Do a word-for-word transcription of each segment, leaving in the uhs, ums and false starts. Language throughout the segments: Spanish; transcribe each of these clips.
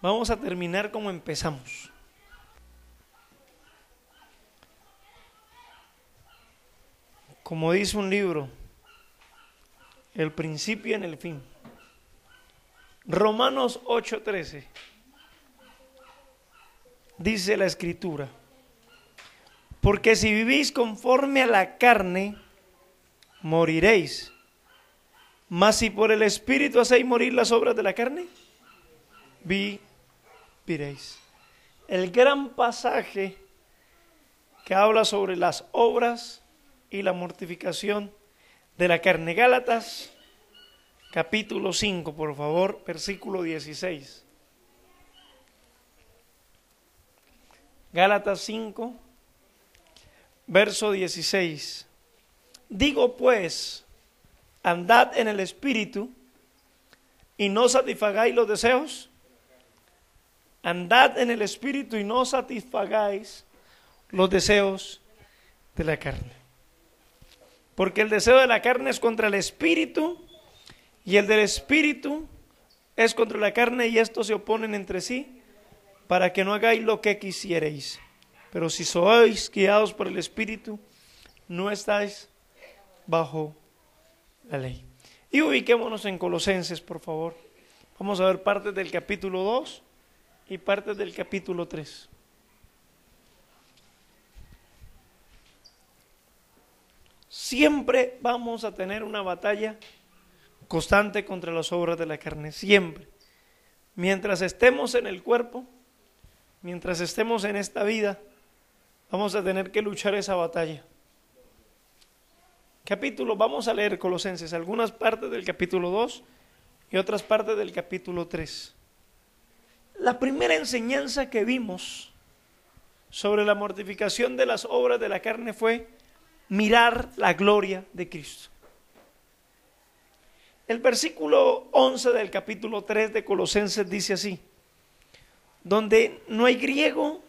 Vamos a terminar como empezamos. Como dice un libro, el principio en el fin. Romanos ocho trece. Dice la Escritura: porque si vivís conforme a la carne, moriréis. Mas si por el Espíritu hacéis morir las obras de la carne, viviréis. El gran pasaje que habla sobre las obras y la mortificación de la carne. Gálatas capítulo cinco, por favor, versículo dieciséis. Gálatas cinco, verso dieciséis. Digo pues, andad en el Espíritu y no satisfagáis los deseos. Andad en el Espíritu y no satisfagáis los deseos de la carne. Porque el deseo de la carne es contra el Espíritu y el del Espíritu es contra la carne, y estos se oponen entre sí para que no hagáis lo que quisierais. Pero si sois guiados por el Espíritu, no estáis bajo la ley. Y ubiquémonos en Colosenses, por favor. Vamos a ver partes del capítulo dos y partes del capítulo tres. Siempre vamos a tener una batalla constante contra las obras de la carne, siempre. Mientras estemos en el cuerpo, mientras estemos en esta vida, vamos a tener que luchar esa batalla. Capítulo, vamos a leer Colosenses, algunas partes del capítulo dos y otras partes del capítulo tres. La primera enseñanza que vimos sobre la mortificación de las obras de la carne fue mirar la gloria de Cristo. El versículo once del capítulo tres de Colosenses dice así: donde no hay griego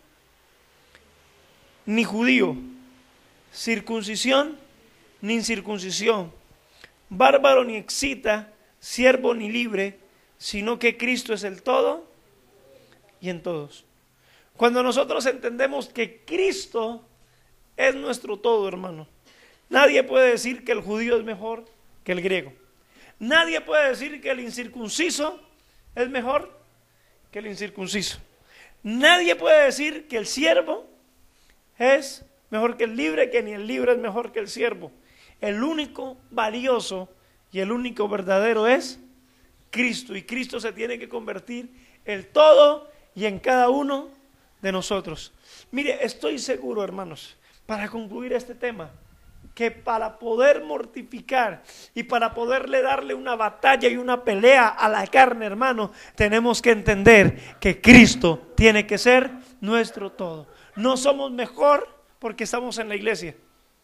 ni judío, circuncisión ni incircuncisión, bárbaro ni excita, siervo ni libre, sino que Cristo es el todo y en todos. Cuando nosotros entendemos que Cristo es nuestro todo, hermano, nadie puede decir que el judío es mejor que el griego. Nadie puede decir que el incircunciso es mejor que el incircunciso. Nadie puede decir que el siervo es mejor que el libre, que ni el libre es mejor que el siervo. El único valioso y el único verdadero es Cristo, y Cristo se tiene que convertir en todo y en cada uno de nosotros. Mire, estoy seguro, hermanos, para concluir este tema, que para poder mortificar y para poderle darle una batalla y una pelea a la carne, hermano, tenemos que entender que Cristo tiene que ser nuestro todo. No somos mejor porque estamos en la iglesia,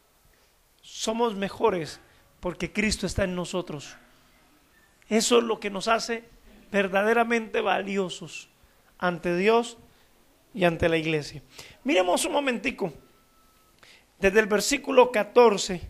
somos mejores porque Cristo está en nosotros. Eso es lo que nos hace verdaderamente valiosos ante Dios y ante la iglesia. Miremos un momentico desde el versículo catorce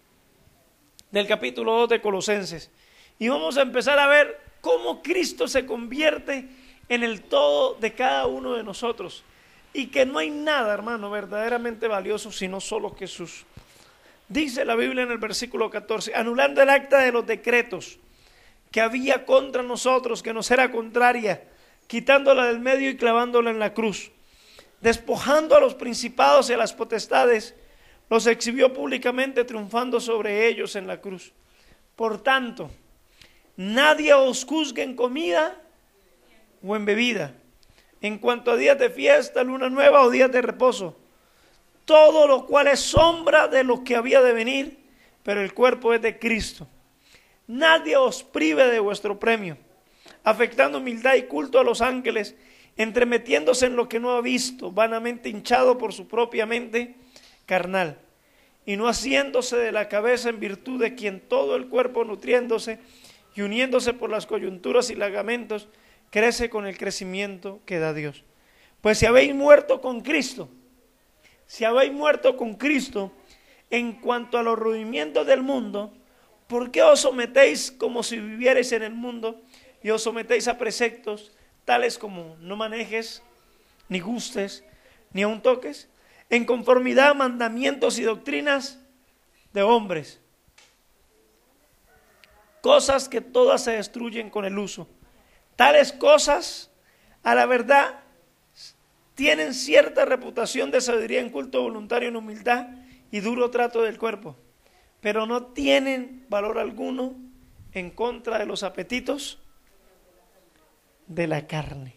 del capítulo dos de Colosenses, y vamos a empezar a ver cómo Cristo se convierte en el todo de cada uno de nosotros, y que no hay nada, hermano, verdaderamente valioso sino solo Jesús. Dice la Biblia en el versículo catorce: anulando el acta de los decretos que había contra nosotros, que nos era contraria, quitándola del medio y clavándola en la cruz, despojando a los principados y a las potestades, los exhibió públicamente, triunfando sobre ellos en la cruz. Por tanto, nadie os juzgue en comida o en bebida, en cuanto a días de fiesta, luna nueva o días de reposo, todo lo cual es sombra de lo que había de venir, pero el cuerpo es de Cristo. Nadie os prive de vuestro premio, afectando humildad y culto a los ángeles, entremetiéndose en lo que no ha visto, vanamente hinchado por su propia mente carnal, y no haciéndose de la cabeza en virtud de quien todo el cuerpo, nutriéndose y uniéndose por las coyunturas y ligamentos, crece con el crecimiento que da Dios. Pues si habéis muerto con Cristo, si habéis muerto con Cristo en cuanto a los rudimientos del mundo, ¿por qué os sometéis como si vivierais en el mundo y os sometéis a preceptos tales como no manejes, ni gustes, ni aun toques, en conformidad a mandamientos y doctrinas de hombres. Cosas que todas se destruyen con el uso. Tales cosas, a la verdad, tienen cierta reputación de sabiduría en culto voluntario, en humildad y duro trato del cuerpo, pero no tienen valor alguno en contra de los apetitos de la carne.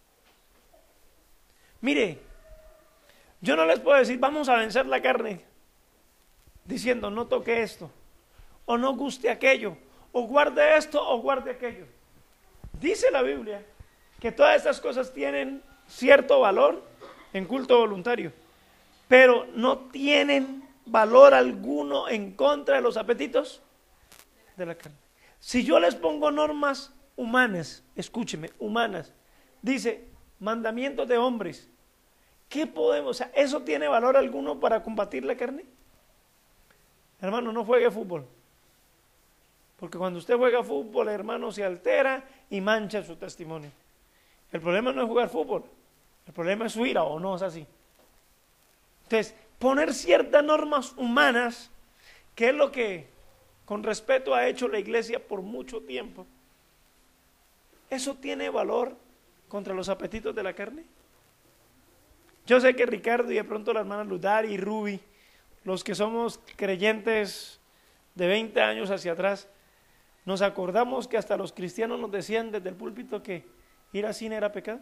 Mire, yo no les puedo decir vamos a vencer la carne diciendo no toque esto, o no guste aquello, o guarde esto o guarde aquello. Dice la Biblia que todas estas cosas tienen cierto valor en culto voluntario, pero no tienen valor alguno en contra de los apetitos de la carne. Si yo les pongo normas humanas, escúcheme, humanas, dice mandamientos de hombres, ¿qué podemos? O sea, ¿eso tiene valor alguno para combatir la carne? Hermano, no juegue fútbol, porque cuando usted juega fútbol, hermano, se altera y mancha su testimonio. El problema no es jugar fútbol, el problema es su ira, ¿o no es así? Entonces, poner ciertas normas humanas, que es lo que con respeto ha hecho la iglesia por mucho tiempo, ¿eso tiene valor contra los apetitos de la carne? Yo sé que Ricardo y de pronto la hermana Ludari y Ruby, los que somos creyentes de veinte años hacia atrás, nos acordamos que hasta los cristianos nos decían desde el púlpito que ir al cine era pecado.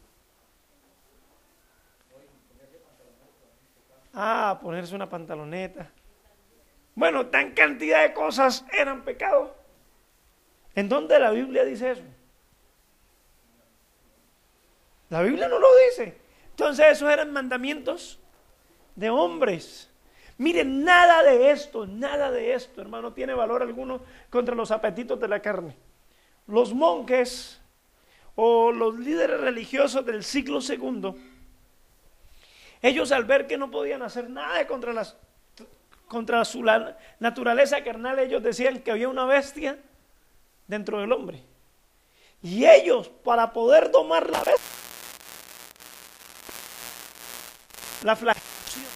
Ah, ponerse una pantaloneta. Bueno, tan cantidad de cosas eran pecado. ¿En dónde la Biblia dice eso? La Biblia no lo dice. Entonces esos eran mandamientos de hombres. Miren, nada de esto, nada de esto, hermano, tiene valor alguno contra los apetitos de la carne. Los monjes o los líderes religiosos del siglo segundo, ellos al ver que no podían hacer nada contra, las, contra su la, naturaleza carnal, ellos decían que había una bestia dentro del hombre. Y ellos, para poder domar la bestia, la flagelación,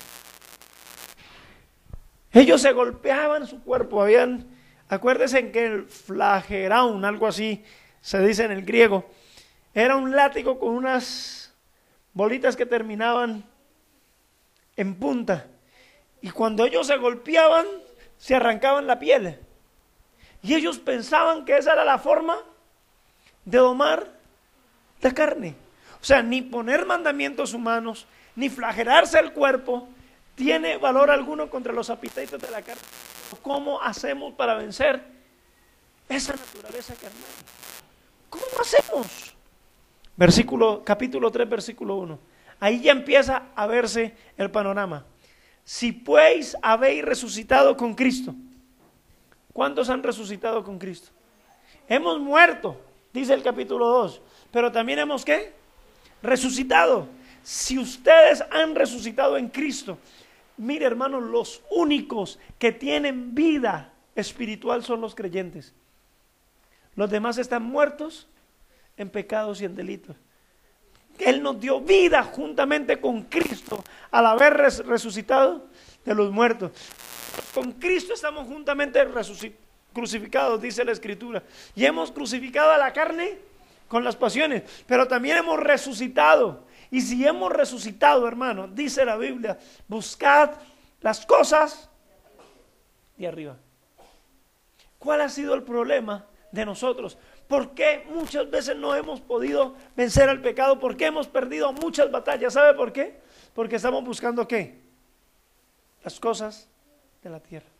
ellos se golpeaban su cuerpo. Habían, acuérdense en que el flageraun, algo así se dice en el griego, era un látigo con unas bolitas que terminaban en punta, y cuando ellos se golpeaban se arrancaban la piel, y ellos pensaban que esa era la forma de domar la carne. O sea, ni poner mandamientos humanos, ni flagelarse el cuerpo tiene valor alguno contra los apetitos de la carne. ¿Cómo hacemos para vencer esa naturaleza carnal? ¿Cómo hacemos? Versículo, capítulo tres, versículo uno. Ahí ya empieza a verse el panorama. Si pues habéis resucitado con Cristo. ¿Cuántos han resucitado con Cristo? Hemos muerto, dice el capítulo dos, pero también hemos ¿qué? Resucitado. Si ustedes han resucitado en Cristo, mire, hermanos, los únicos que tienen vida espiritual son los creyentes. Los demás están muertos en pecados y en delitos. Él nos dio vida juntamente con Cristo al haber res resucitado de los muertos. Con Cristo estamos juntamente crucificados, dice la Escritura. Y hemos crucificado a la carne con las pasiones, pero también hemos resucitado. Y si hemos resucitado, hermano, dice la Biblia, buscad las cosas de arriba. ¿Cuál ha sido el problema de nosotros? ¿Por qué muchas veces no hemos podido vencer al pecado? ¿Por qué hemos perdido muchas batallas? ¿Sabe por qué? Porque estamos buscando ¿qué? Las cosas de la tierra.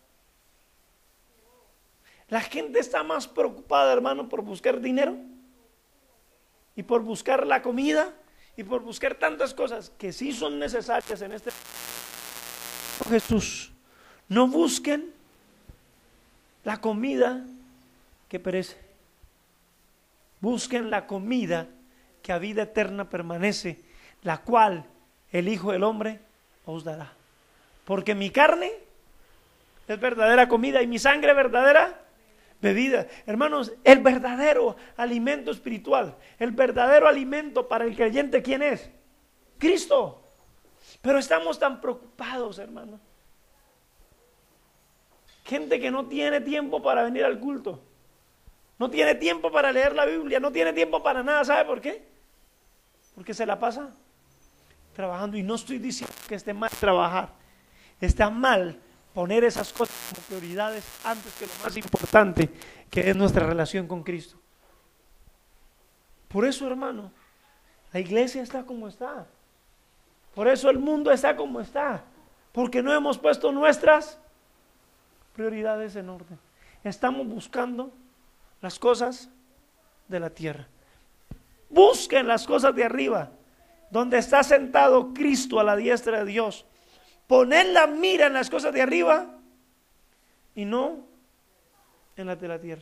La gente está más preocupada, hermano, por buscar dinero y por buscar la comida y por buscar tantas cosas que sí son necesarias en este Jesús. No busquen la comida que perece. Busquen la comida que a vida eterna permanece, la cual el Hijo del Hombre os dará. Porque mi carne es verdadera comida y mi sangre verdadera bebida. Hermanos, el verdadero alimento espiritual, el verdadero alimento para el creyente, ¿quién es? Cristo. Pero estamos tan preocupados, hermano. Gente que no tiene tiempo para venir al culto. No tiene tiempo para leer la Biblia, no tiene tiempo para nada. ¿Sabe por qué? Porque se la pasa trabajando. Y no estoy diciendo que esté mal trabajar. Está mal poner esas cosas como prioridades antes que lo más importante, que es nuestra relación con Cristo. Por eso, hermano, la iglesia está como está. Por eso el mundo está como está. Porque no hemos puesto nuestras prioridades en orden. Estamos buscando las cosas de la tierra. Busquen las cosas de arriba, donde está sentado Cristo a la diestra de Dios. Poned la mira en las cosas de arriba y no en las de la tierra.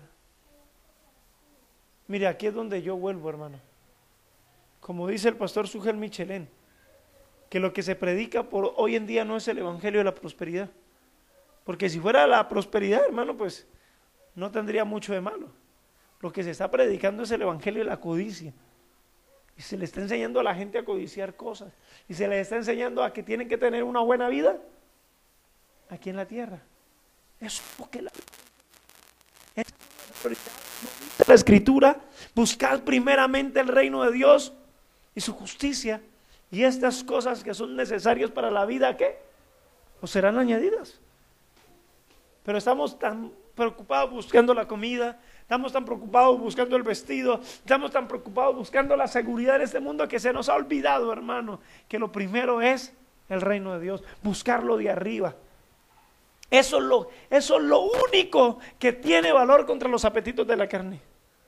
Mire, aquí es donde yo vuelvo, hermano. Como dice el pastor Sugel Michelén, que lo que se predica por hoy en día no es el evangelio de la prosperidad. Porque si fuera la prosperidad, hermano, pues no tendría mucho de malo. Lo que se está predicando es el evangelio de la codicia. Y se le está enseñando a la gente a codiciar cosas. Y se les está enseñando a que tienen que tener una buena vida aquí en la tierra. Eso es lo que la, es la escritura. Buscad primeramente el reino de Dios y su justicia. Y estas cosas que son necesarias para la vida, ¿qué? Os serán añadidas. Pero estamos tan preocupados buscando la comida, estamos tan preocupados buscando el vestido, estamos tan preocupados buscando la seguridad en este mundo que se nos ha olvidado, hermano, que lo primero es el reino de Dios, buscarlo de arriba. Eso es lo, eso es lo único que tiene valor contra los apetitos de la carne.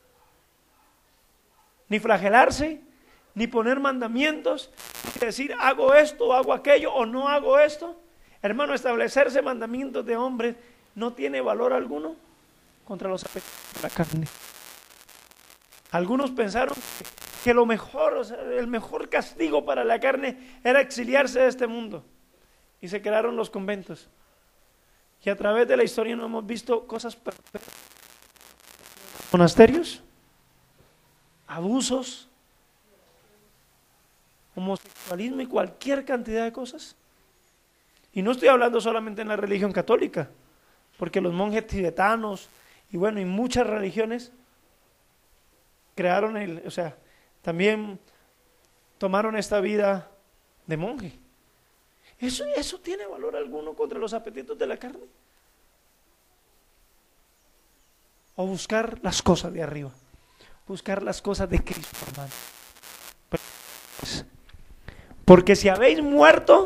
Ni flagelarse, ni poner mandamientos, ni decir hago esto o hago aquello o no hago esto. Hermano, establecerse mandamientos de hombres no tiene valor alguno contra los apetitos de la carne. Algunos pensaron que, que lo mejor, o sea, el mejor castigo para la carne era exiliarse de este mundo. Y se crearon los conventos. Y a través de la historia no hemos visto cosas perfectas. Monasterios, abusos, homosexualismo y cualquier cantidad de cosas. Y no estoy hablando solamente en la religión católica, porque los monjes tibetanos y bueno, y muchas religiones crearon el, o sea, también tomaron esta vida de monje. Eso, eso tiene valor alguno contra los apetitos de la carne. O buscar las cosas de arriba, buscar las cosas de Cristo, hermano. Porque si habéis muerto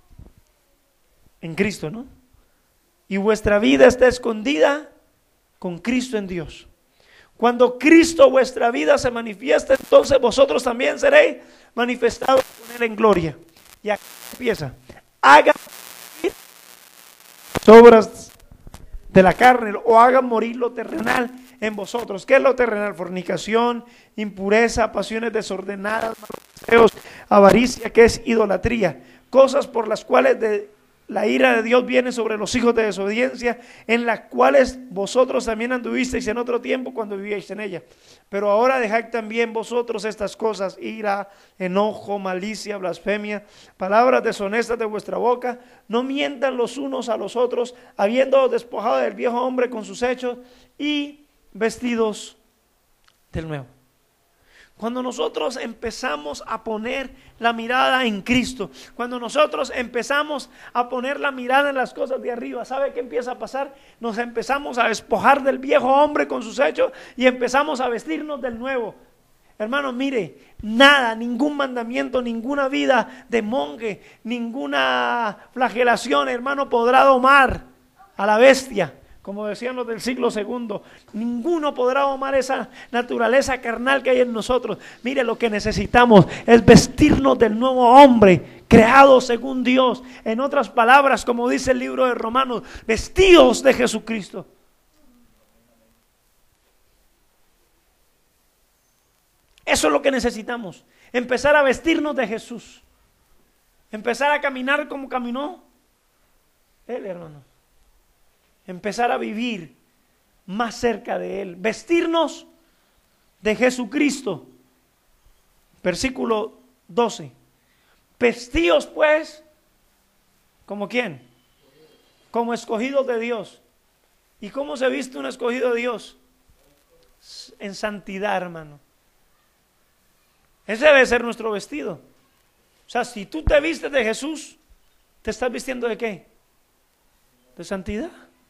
en Cristo, ¿no? Y vuestra vida está escondida con Cristo en Dios. Cuando Cristo vuestra vida se manifiesta, entonces vosotros también seréis manifestados con Él en gloria. Y aquí empieza. Hagan morir las obras de la carne o hagan morir lo terrenal en vosotros. ¿Qué es lo terrenal? Fornicación, impureza, pasiones desordenadas, malos deseos, avaricia, que es idolatría. Cosas por las cuales de la ira de Dios viene sobre los hijos de desobediencia, en las cuales vosotros también anduvisteis en otro tiempo cuando vivíais en ella. Pero ahora dejad también vosotros estas cosas: ira, enojo, malicia, blasfemia, palabras deshonestas de vuestra boca. No mientan los unos a los otros, habiendo despojado del viejo hombre con sus hechos y vestidos del nuevo. Cuando nosotros empezamos a poner la mirada en Cristo, cuando nosotros empezamos a poner la mirada en las cosas de arriba, ¿sabe qué empieza a pasar? Nos empezamos a despojar del viejo hombre con sus hechos y empezamos a vestirnos del nuevo. Hermano, mire, nada, ningún mandamiento, ninguna vida de monje, ninguna flagelación, hermano, podrá domar a la bestia. Como decían los del siglo segundo, ninguno podrá domar esa naturaleza carnal que hay en nosotros. Mire, lo que necesitamos es vestirnos del nuevo hombre, creado según Dios. En otras palabras, como dice el libro de Romanos, vestidos de Jesucristo. Eso es lo que necesitamos, empezar a vestirnos de Jesús. Empezar a caminar como caminó Él, hermano. Empezar a vivir más cerca de Él, vestirnos de Jesucristo. Versículo doce. Vestíos pues, ¿como quién? Como escogidos de Dios. ¿Y cómo se viste un escogido de Dios? En santidad, hermano. Ese debe ser nuestro vestido. O sea, si tú te vistes de Jesús, ¿te estás vistiendo de qué? De santidad.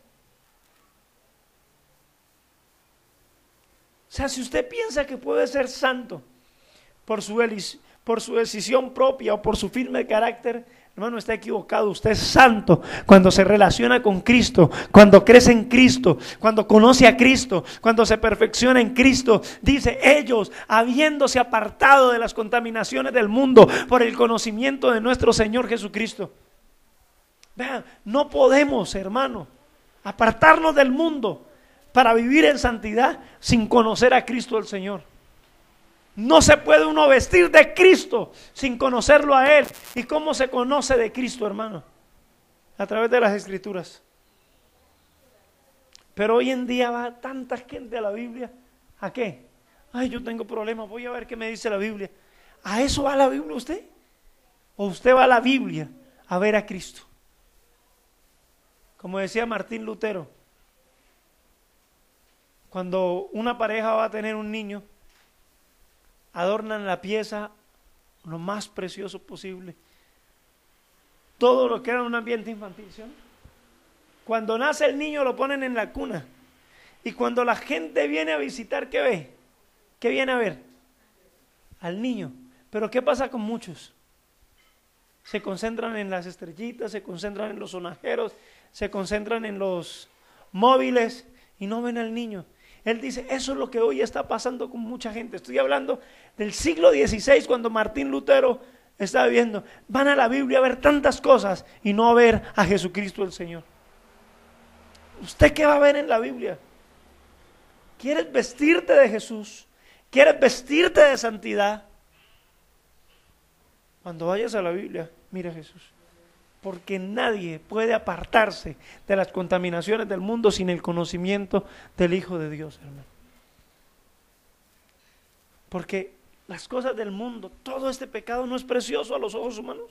O sea, si usted piensa que puede ser santo por su, por su decisión propia o por su firme carácter, hermano, está equivocado. Usted es santo cuando se relaciona con Cristo, cuando crece en Cristo, cuando conoce a Cristo, cuando se perfecciona en Cristo. Dice, ellos, habiéndose apartado de las contaminaciones del mundo por el conocimiento de nuestro Señor Jesucristo. Vean, no podemos, hermano, apartarnos del mundo para vivir en santidad sin conocer a Cristo el Señor. No se puede uno vestir de Cristo sin conocerlo a Él. ¿Y cómo se conoce de Cristo, hermano? A través de las Escrituras. Pero hoy en día va tanta gente a la Biblia. ¿A qué? Ay, yo tengo problemas, voy a ver qué me dice la Biblia. ¿A eso va la Biblia usted? ¿O usted va a la Biblia a ver a Cristo? Como decía Martín Lutero, cuando una pareja va a tener un niño, adornan la pieza lo más precioso posible. Todo lo que era un ambiente infantil, ¿sí? Cuando nace el niño lo ponen en la cuna. Y cuando la gente viene a visitar, ¿qué ve? ¿Qué viene a ver? Al niño. Pero ¿qué pasa con muchos? Se concentran en las estrellitas, se concentran en los sonajeros, se concentran en los móviles y no ven al niño. Él dice, eso es lo que hoy está pasando con mucha gente. Estoy hablando del siglo dieciséis, cuando Martín Lutero está viviendo. Van a la Biblia a ver tantas cosas y no a ver a Jesucristo el Señor. ¿Usted qué va a ver en la Biblia? ¿Quieres vestirte de Jesús? ¿Quieres vestirte de santidad? Cuando vayas a la Biblia, mira a Jesús. Porque nadie puede apartarse de las contaminaciones del mundo sin el conocimiento del Hijo de Dios, hermano. Porque las cosas del mundo, todo este pecado no es precioso a los ojos humanos.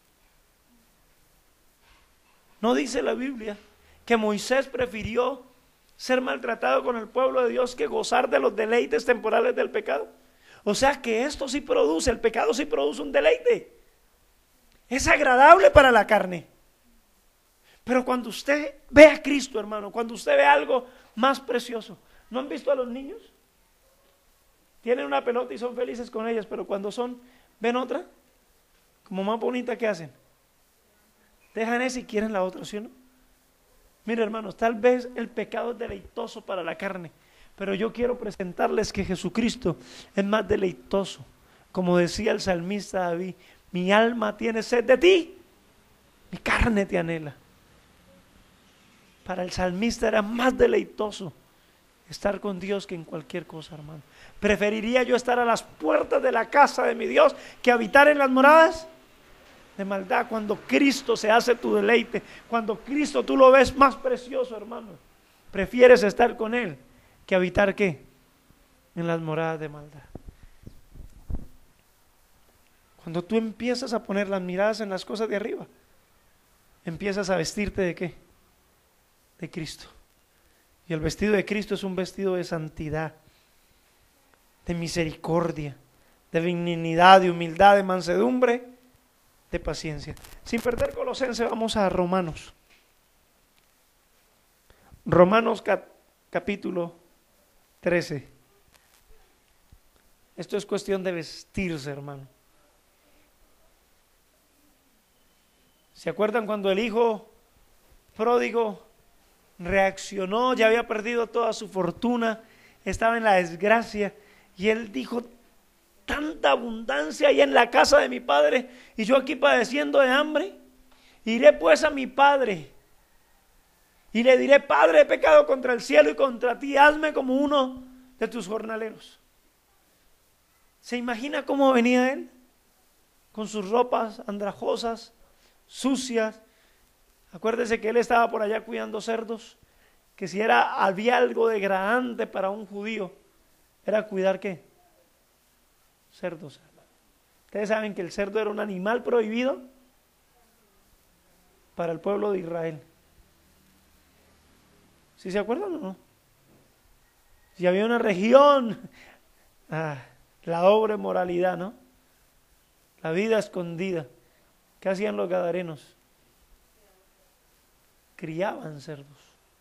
¿No dice la Biblia que Moisés prefirió ser maltratado con el pueblo de Dios que gozar de los deleites temporales del pecado? O sea que esto sí produce, el pecado sí produce un deleite. Es agradable para la carne. Pero cuando usted ve a Cristo, hermano, cuando usted ve algo más precioso, ¿no han visto a los niños? Tienen una pelota y son felices con ellas, pero cuando son, ven otra, como más bonita, ¿qué hacen? Dejan esa y quieren la otra, ¿sí o no? Mire, hermanos, tal vez el pecado es deleitoso para la carne, pero yo quiero presentarles que Jesucristo es más deleitoso. Como decía el salmista David, mi alma tiene sed de ti, mi carne te anhela. Para el salmista era más deleitoso estar con Dios que en cualquier cosa, hermano. ¿Preferiría yo estar a las puertas de la casa de mi Dios que habitar en las moradas de maldad? Cuando Cristo se hace tu deleite, cuando Cristo tú lo ves más precioso, hermano, prefieres estar con Él que habitar ¿qué? En las moradas de maldad. Cuando tú empiezas a poner las miradas en las cosas de arriba, empiezas a vestirte de ¿qué? De Cristo. Y el vestido de Cristo es un vestido de santidad, de misericordia, de benignidad, de humildad, de mansedumbre, de paciencia. Sin perder Colosenses, vamos a Romanos. Romanos cap- capítulo trece. Esto es cuestión de vestirse, hermano. ¿Se acuerdan cuando el hijo pródigo reaccionó? Ya había perdido toda su fortuna, estaba en la desgracia, y él dijo, tanta abundancia hay en la casa de mi padre, y yo aquí padeciendo de hambre. Iré pues a mi padre, y le diré, Padre, he pecado contra el cielo y contra ti, hazme como uno de tus jornaleros. ¿Se imagina cómo venía él? Con sus ropas andrajosas, sucias. Acuérdese que él estaba por allá cuidando cerdos, que si era, había algo degradante para un judío, era cuidar ¿qué? Cerdos. Ustedes saben que el cerdo era un animal prohibido para el pueblo de Israel. ¿Sí se acuerdan o no? Si había una región, ah, la doble moralidad, ¿no? La vida escondida. ¿Qué hacían los gadarenos? Criaban cerdos.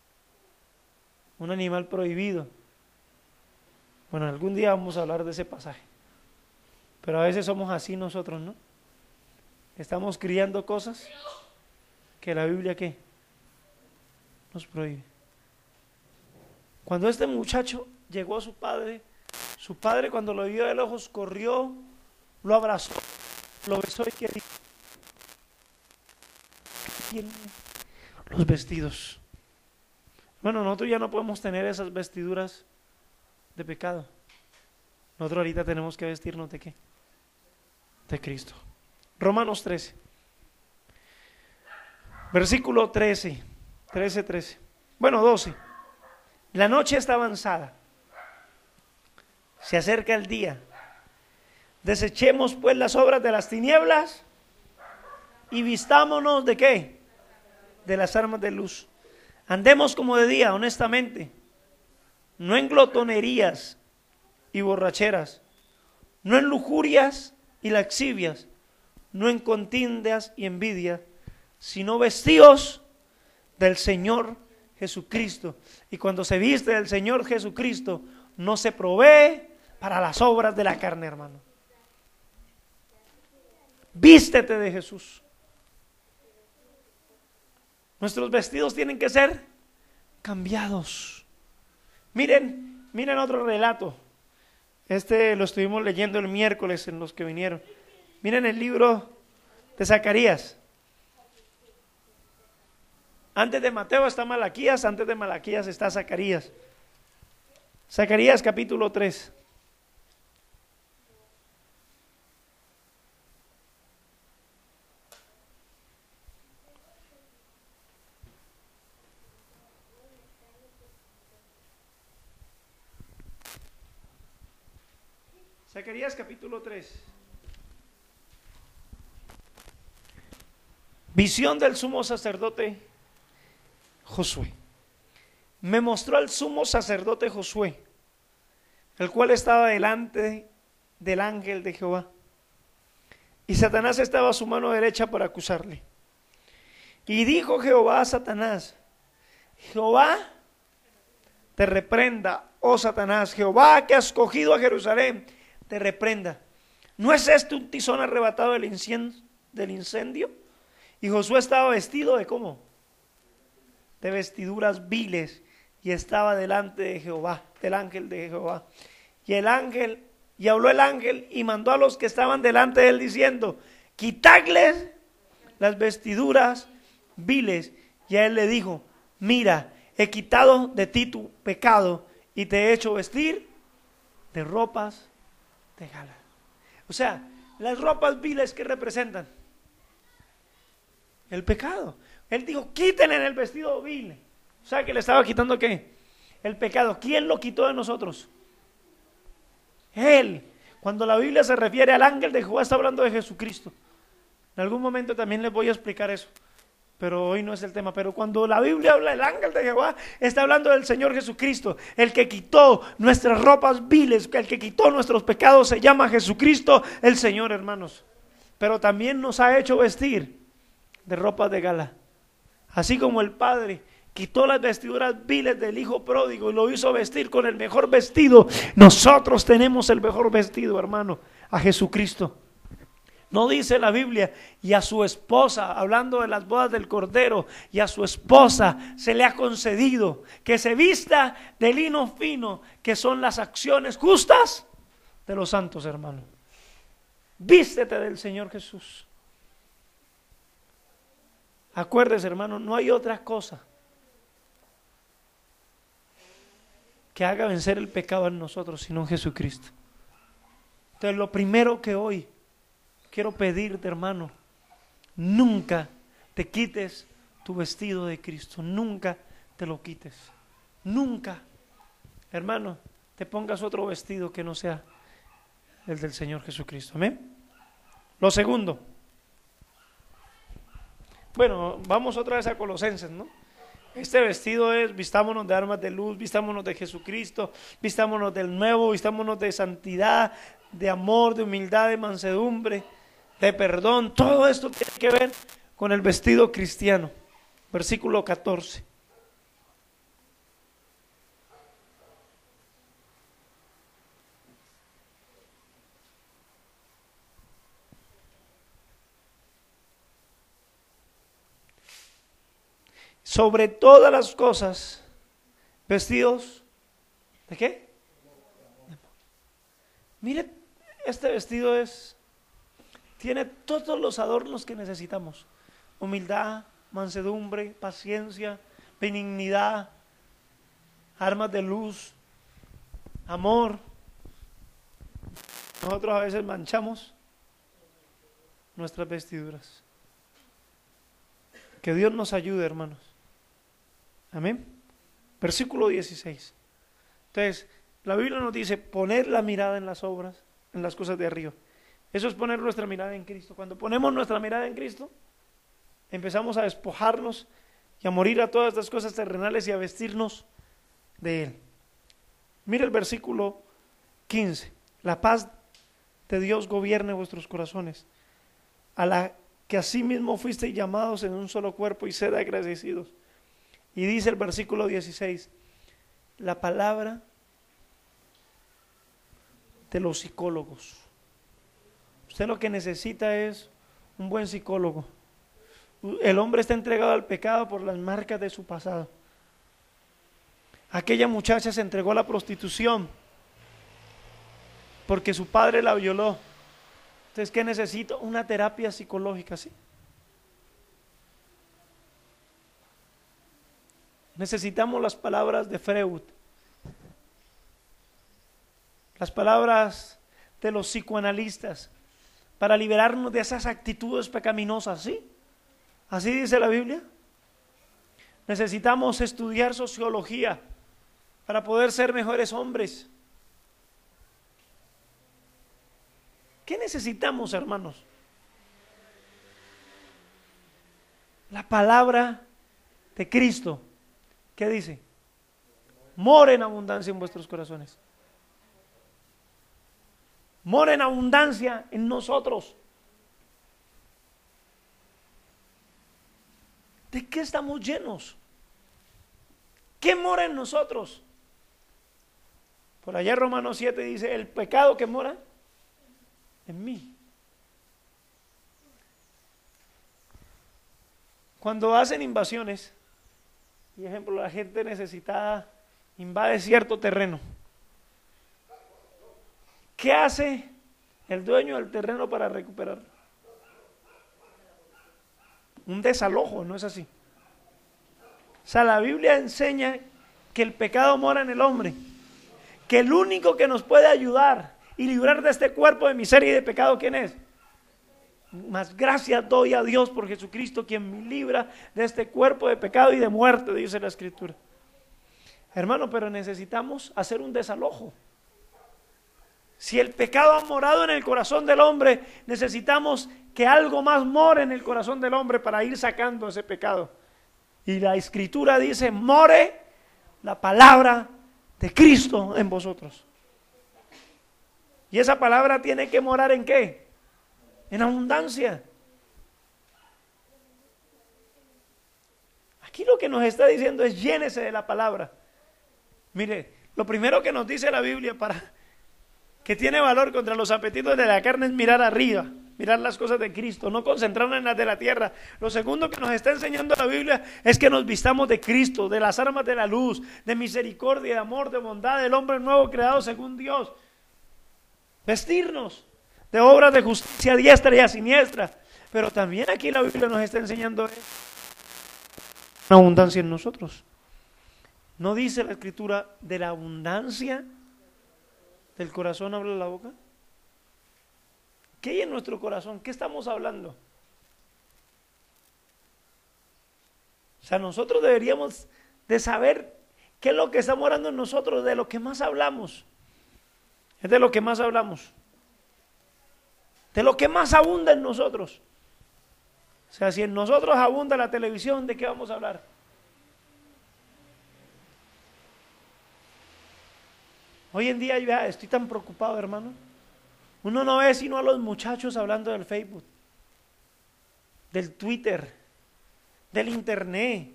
Un animal prohibido. Bueno, algún día vamos a hablar de ese pasaje. Pero a veces somos así nosotros, ¿no? Estamos criando cosas que la Biblia, ¿qué? Nos prohíbe. Cuando este muchacho llegó a su padre, su padre cuando lo vio de lejos corrió, lo abrazó, lo besó y ¿qué dijo? ¿Qué tiene los vestidos? Bueno, nosotros ya no podemos tener esas vestiduras de pecado. Nosotros ahorita tenemos que vestirnos de ¿qué? De Cristo. Romanos trece. Versículo trece. trece, trece. Bueno, doce. La noche está avanzada. Se acerca el día. Desechemos pues las obras de las tinieblas y vistámonos ¿de qué? De las armas de luz. Andemos como de día, honestamente, no en glotonerías y borracheras, no en lujurias y laxivias, no en contiendas y envidia, sino vestidos del Señor Jesucristo. Y cuando se viste del Señor Jesucristo, no se provee para las obras de la carne, hermano. Vístete de Jesús. Nuestros vestidos tienen que ser cambiados. Miren, miren otro relato. Este lo estuvimos leyendo el miércoles en los que vinieron. Miren el libro de Zacarías. Antes de Mateo está Malaquías, antes de Malaquías está Zacarías. Zacarías capítulo tres. Zacarías capítulo tres. Visión del sumo sacerdote Josué. Me mostró al sumo sacerdote Josué, el cual estaba delante del ángel de Jehová. Y Satanás estaba a su mano derecha para acusarle. Y dijo Jehová a Satanás: Jehová te reprenda, oh Satanás, Jehová que has cogido a Jerusalén, te reprenda. ¿No es este un tizón arrebatado del incendio? Del incendio? Y Josué estaba vestido de ¿cómo? De vestiduras viles, y estaba delante de Jehová, del ángel de Jehová. Y el ángel, y habló el ángel, y mandó a los que estaban delante de él diciendo: quitadles las vestiduras viles. Y a él le dijo: mira, he quitado de ti tu pecado, y te he hecho vestir de ropas de gala. O sea, las ropas viles, ¿qué representan? El pecado. Él dijo: quítenle el vestido vil. O sea, que le estaba quitando ¿qué? El pecado. ¿Quién lo quitó de nosotros? Él. Cuando la Biblia se refiere al ángel de Jehová, está hablando de Jesucristo. En algún momento también les voy a explicar eso, pero hoy no es el tema. Pero cuando la Biblia habla del ángel de Jehová, está hablando del Señor Jesucristo, el que quitó nuestras ropas viles, el que quitó nuestros pecados. Se llama Jesucristo el Señor, hermanos. Pero también nos ha hecho vestir de ropas de gala. Así como el Padre quitó las vestiduras viles del hijo pródigo y lo hizo vestir con el mejor vestido, nosotros tenemos el mejor vestido, hermano, a Jesucristo. No dice la Biblia: y a su esposa, hablando de las bodas del Cordero, y a su esposa se le ha concedido que se vista de lino fino, que son las acciones justas de los santos, hermano. Vístete del Señor Jesús. Acuérdese, hermano, no hay otra cosa que haga vencer el pecado en nosotros sino Jesucristo. Entonces, lo primero que hoy quiero pedirte, hermano, nunca te quites tu vestido de Cristo, nunca te lo quites. nunca, hermano, te pongas otro vestido que no sea el del Señor Jesucristo. Amén. Lo segundo, bueno, vamos otra vez a Colosenses, ¿no? Este vestido es: vistámonos de armas de luz, vistámonos de Jesucristo, vistámonos del nuevo, vistámonos de santidad, de amor, de humildad, de mansedumbre, de perdón. Todo esto tiene que ver con el vestido cristiano. Versículo catorce. Sobre todas las cosas, vestidos, ¿de qué? Mire, este vestido es, tiene todos los adornos que necesitamos: humildad, mansedumbre, paciencia, benignidad, armas de luz, amor. Nosotros a veces manchamos nuestras vestiduras. Que Dios nos ayude, hermanos. Amén. Versículo dieciséis. Entonces, la Biblia nos dice: poner la mirada en las obras, en las cosas de arriba. Eso es poner nuestra mirada en Cristo. Cuando ponemos nuestra mirada en Cristo, empezamos a despojarnos y a morir a todas estas cosas terrenales y a vestirnos de Él. Mira el versículo quince. La paz de Dios gobierne vuestros corazones, a la que asimismo fuisteis llamados en un solo cuerpo, y sed agradecidos. Y dice el versículo dieciséis, la palabra de los psicólogos. Usted lo que necesita es un buen psicólogo. El hombre está entregado al pecado por las marcas de su pasado. Aquella muchacha se entregó a la prostitución porque su padre la violó. Entonces, ¿qué necesito? Una terapia psicológica, ¿sí? Necesitamos las palabras de Freud, las palabras de los psicoanalistas, para liberarnos de esas actitudes pecaminosas, ¿sí? Así dice la Biblia. Necesitamos estudiar sociología para poder ser mejores hombres. ¿Qué necesitamos, hermanos? La palabra de Cristo. ¿Qué dice? Mora en abundancia en vuestros corazones. Mora en abundancia en nosotros. ¿De qué estamos llenos? ¿Qué mora en nosotros? Por allá Romanos siete dice, el pecado que mora en mí. Cuando hacen invasiones, por ejemplo, la gente necesitada invade cierto terreno, ¿qué hace el dueño del terreno para recuperarlo? Un desalojo, ¿no es así? O sea, la Biblia enseña que el pecado mora en el hombre, que el único que nos puede ayudar y librar de este cuerpo de miseria y de pecado, ¿quién es? Más gracias doy a Dios por Jesucristo, quien me libra de este cuerpo de pecado y de muerte, dice la Escritura. Hermano, pero necesitamos hacer un desalojo. Si el pecado ha morado en el corazón del hombre, necesitamos que algo más more en el corazón del hombre para ir sacando ese pecado. Y la Escritura dice, more la palabra de Cristo en vosotros. Y esa palabra tiene que morar ¿en qué? En abundancia. Aquí lo que nos está diciendo es llénese de la palabra. Mire, lo primero que nos dice la Biblia para que tiene valor contra los apetitos de la carne es mirar arriba, mirar las cosas de Cristo, no concentrarnos en las de la tierra. Lo segundo que nos está enseñando la Biblia es que nos vistamos de Cristo, de las armas de la luz, de misericordia, de amor, de bondad, del hombre nuevo creado según Dios. Vestirnos de obras de justicia a diestra y a siniestra. Pero también aquí la Biblia nos está enseñando una abundancia en nosotros. ¿No dice la Escritura de la abundancia del corazón habla la boca? ¿Qué hay en nuestro corazón? ¿Qué estamos hablando? O sea, nosotros deberíamos de saber ¿Qué es lo que está morando en nosotros? De lo que más hablamos. Es de lo que más hablamos. De lo que más abunda en nosotros. O sea, si en nosotros abunda la televisión, ¿de qué vamos a hablar? Hoy en día yo ya estoy tan preocupado, hermano. Uno no ve sino a los muchachos hablando del Facebook, del Twitter, del Internet.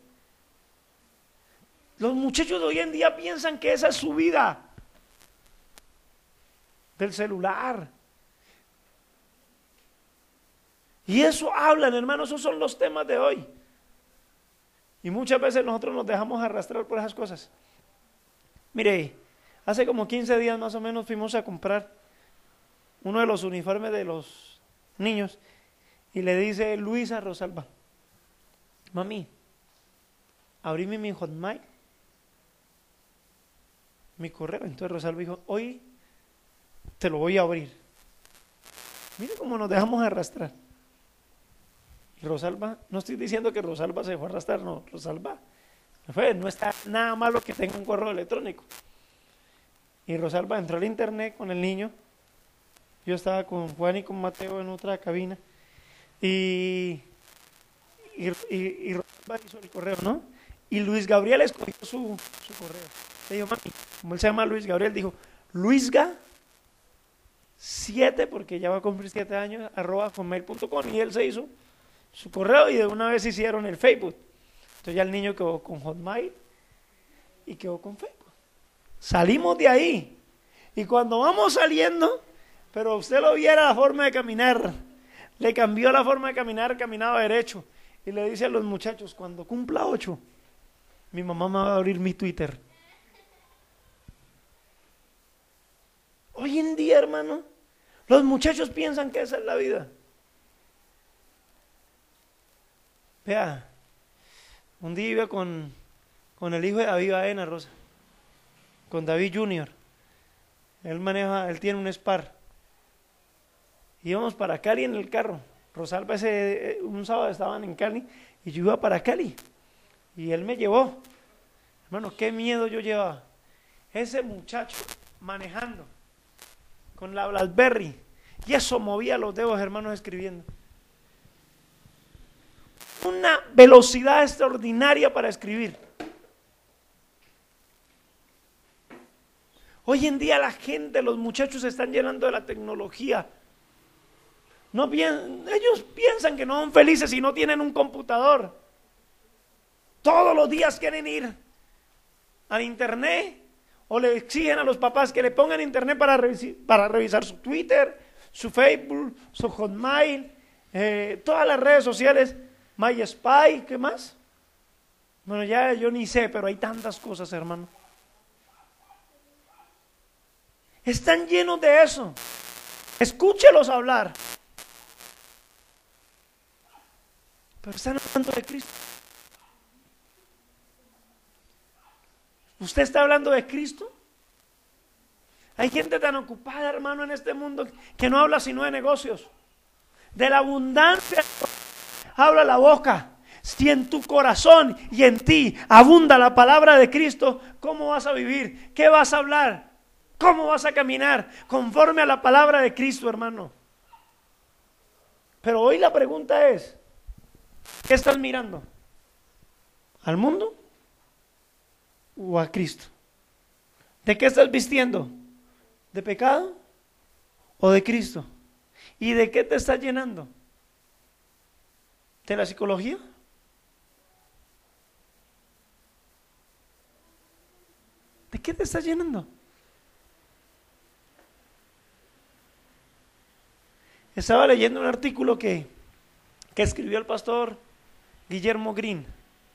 Los muchachos de hoy en día piensan que esa es su vida. Del celular. Y eso hablan, hermanos, esos son los temas de hoy. Y muchas veces nosotros nos dejamos arrastrar por esas cosas. Mire, hace como quince días más o menos fuimos a comprar uno de los uniformes de los niños y le dice Luis a Rosalba: mami, abrime mi Hotmail, mi correo. Entonces Rosalba dijo: hoy te lo voy a abrir. Mire cómo nos dejamos arrastrar. Y Rosalba, no estoy diciendo que Rosalba se fue a arrastrar, no, Rosalba fue, no está nada malo que tenga un correo electrónico. Y Rosalba entró al internet con el niño. Yo estaba con Juan y con Mateo en otra cabina. Y, y, y, y Rosalba hizo el correo, ¿no? Y Luis Gabriel escogió su, su correo. Le dijo: mami, como él se llama Luis Gabriel, dijo Luisga siete, porque ya va a cumplir siete años, arroba hotmail punto com. Y él se hizo su correo y de una vez hicieron el Facebook. Entonces ya el niño quedó con Hotmail y quedó con Facebook. Salimos de ahí. Y cuando vamos saliendo, pero usted lo viera la forma de caminar, le cambió la forma de caminar, caminaba derecho. Y le dice a los muchachos: cuando cumpla ocho, mi mamá me va a abrir mi Twitter. Hoy en día, hermano, los muchachos piensan que esa es la vida. Vea, un día iba con, con el hijo de David Baena, Rosa, con David junior Él maneja, él tiene un Spar. Íbamos para Cali en el carro. Rosalba ese, un sábado estaban en Cali y yo iba para Cali. Y él me llevó. Hermano, qué miedo yo llevaba. Ese muchacho manejando con la BlackBerry. Y eso movía los dedos, hermanos, escribiendo. Una velocidad extraordinaria para escribir. Hoy en día la gente, los muchachos se están llenando de la tecnología. No bien, ellos piensan que no son felices si no tienen un computador. Todos los días quieren ir al internet o le exigen a los papás que le pongan internet para, revisar, para revisar su Twitter, su Facebook, su Hotmail, eh, todas las redes sociales. MySpace, ¿qué más? Bueno, ya yo ni sé, pero hay tantas cosas, hermano. Están llenos de eso. Escúchelos hablar. Pero están hablando de Cristo. ¿Usted está hablando de Cristo? Hay gente tan ocupada, hermano, en este mundo que no habla sino de negocios. De la abundancia habla la boca. Si en tu corazón y en ti abunda la palabra de Cristo, ¿cómo vas a vivir? ¿Qué vas a hablar? ¿Cómo vas a caminar? Conforme a la palabra de Cristo, hermano. Pero hoy la pregunta es: ¿qué estás mirando? ¿Al mundo o a Cristo? ¿De qué estás vistiendo? ¿De pecado o de Cristo? ¿Y de qué te estás llenando? ¿De la psicología? ¿De qué te estás llenando? Estaba leyendo un artículo que, que escribió el pastor Guillermo Green.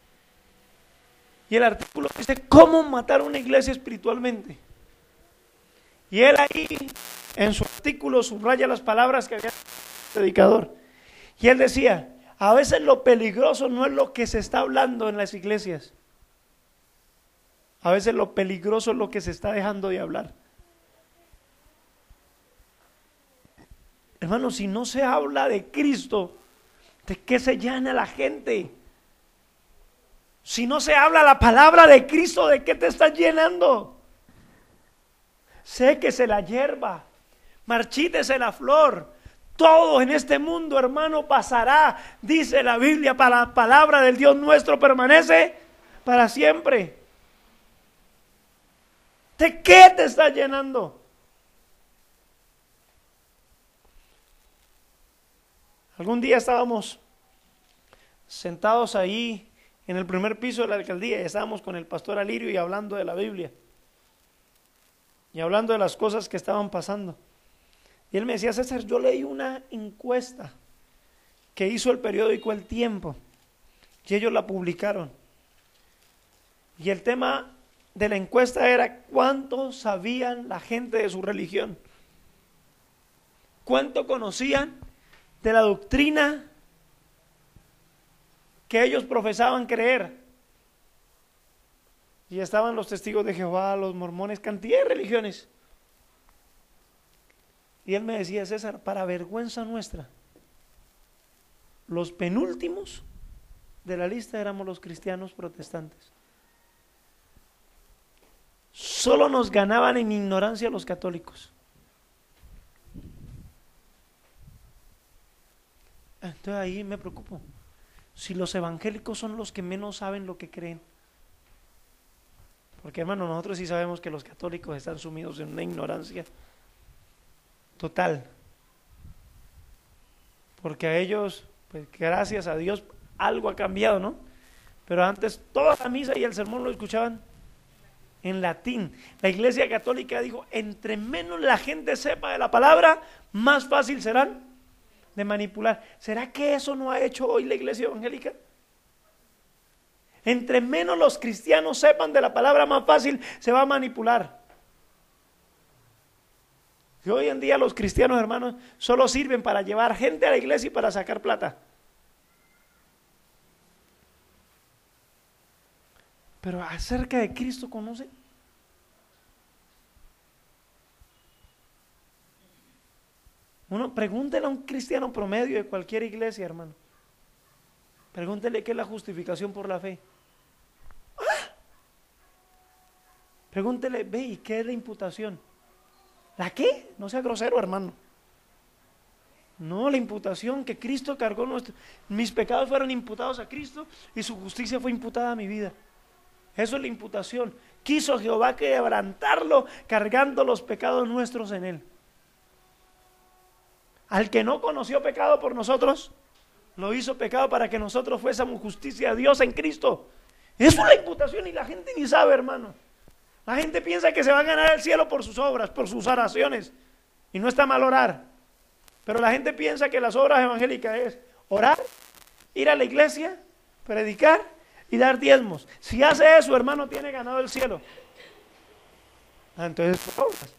Y el artículo dice: ¿cómo matar una iglesia espiritualmente? Y él ahí, en su artículo, subraya las palabras que había el predicador. Y él decía: a veces lo peligroso no es lo que se está hablando en las iglesias. A veces lo peligroso es lo que se está dejando de hablar. Hermano, si no se habla de Cristo, ¿de qué se llena la gente? Si no se habla la palabra de Cristo, ¿de qué te estás llenando? Séquese la hierba, marchítese la flor. Todo en este mundo, hermano, pasará. Dice la Biblia, para la palabra del Dios nuestro permanece para siempre. ¿De qué te estás llenando? Algún día estábamos sentados ahí en el primer piso de la alcaldía y estábamos con el pastor Alirio y hablando de la Biblia y hablando de las cosas que estaban pasando. Y él me decía: César, yo leí una encuesta que hizo el periódico El Tiempo y ellos la publicaron. Y el tema de la encuesta era cuánto sabían la gente de su religión, cuánto conocían de la doctrina que ellos profesaban creer. Y estaban los testigos de Jehová, los mormones, cantidad de religiones. Y él me decía: César, para vergüenza nuestra, los penúltimos de la lista éramos los cristianos protestantes. Solo nos ganaban en ignorancia los católicos. Entonces ahí me preocupo. Si los evangélicos son los que menos saben lo que creen. Porque, hermano, nosotros sí sabemos que los católicos están sumidos en una ignorancia total. Porque a ellos, pues gracias a Dios, algo ha cambiado, ¿no? Pero antes toda la misa y el sermón lo escuchaban en latín. La Iglesia Católica dijo: entre menos la gente sepa de la palabra, más fácil serán de manipular. ¿Será que eso no ha hecho hoy la Iglesia Evangélica? Entre menos los cristianos sepan de la palabra, más fácil se va a manipular. Y hoy en día los cristianos, hermanos, solo sirven para llevar gente a la iglesia y para sacar plata. Pero acerca de Cristo, ¿conoce? Uno, pregúntele a un cristiano promedio de cualquier iglesia, hermano. Pregúntele qué es la justificación por la fe. ¡Ah! Pregúntele, ve, ¿y qué es la imputación? ¿La qué? No sea grosero, hermano. No, la imputación que Cristo cargó nuestro, mis pecados fueron imputados a Cristo y su justicia fue imputada a mi vida. Eso es la imputación. Quiso Jehová quebrantarlo cargando los pecados nuestros en él. Al que no conoció pecado por nosotros, lo hizo pecado para que nosotros fuésemos justicia de Dios en Cristo. Eso es la imputación y la gente ni sabe, hermano. La gente piensa que se va a ganar el cielo por sus obras, por sus oraciones. Y no está mal orar. Pero la gente piensa que las obras evangélicas es orar, ir a la iglesia, predicar y dar diezmos. Si hace eso, hermano, tiene ganado el cielo. Ah, entonces, obras.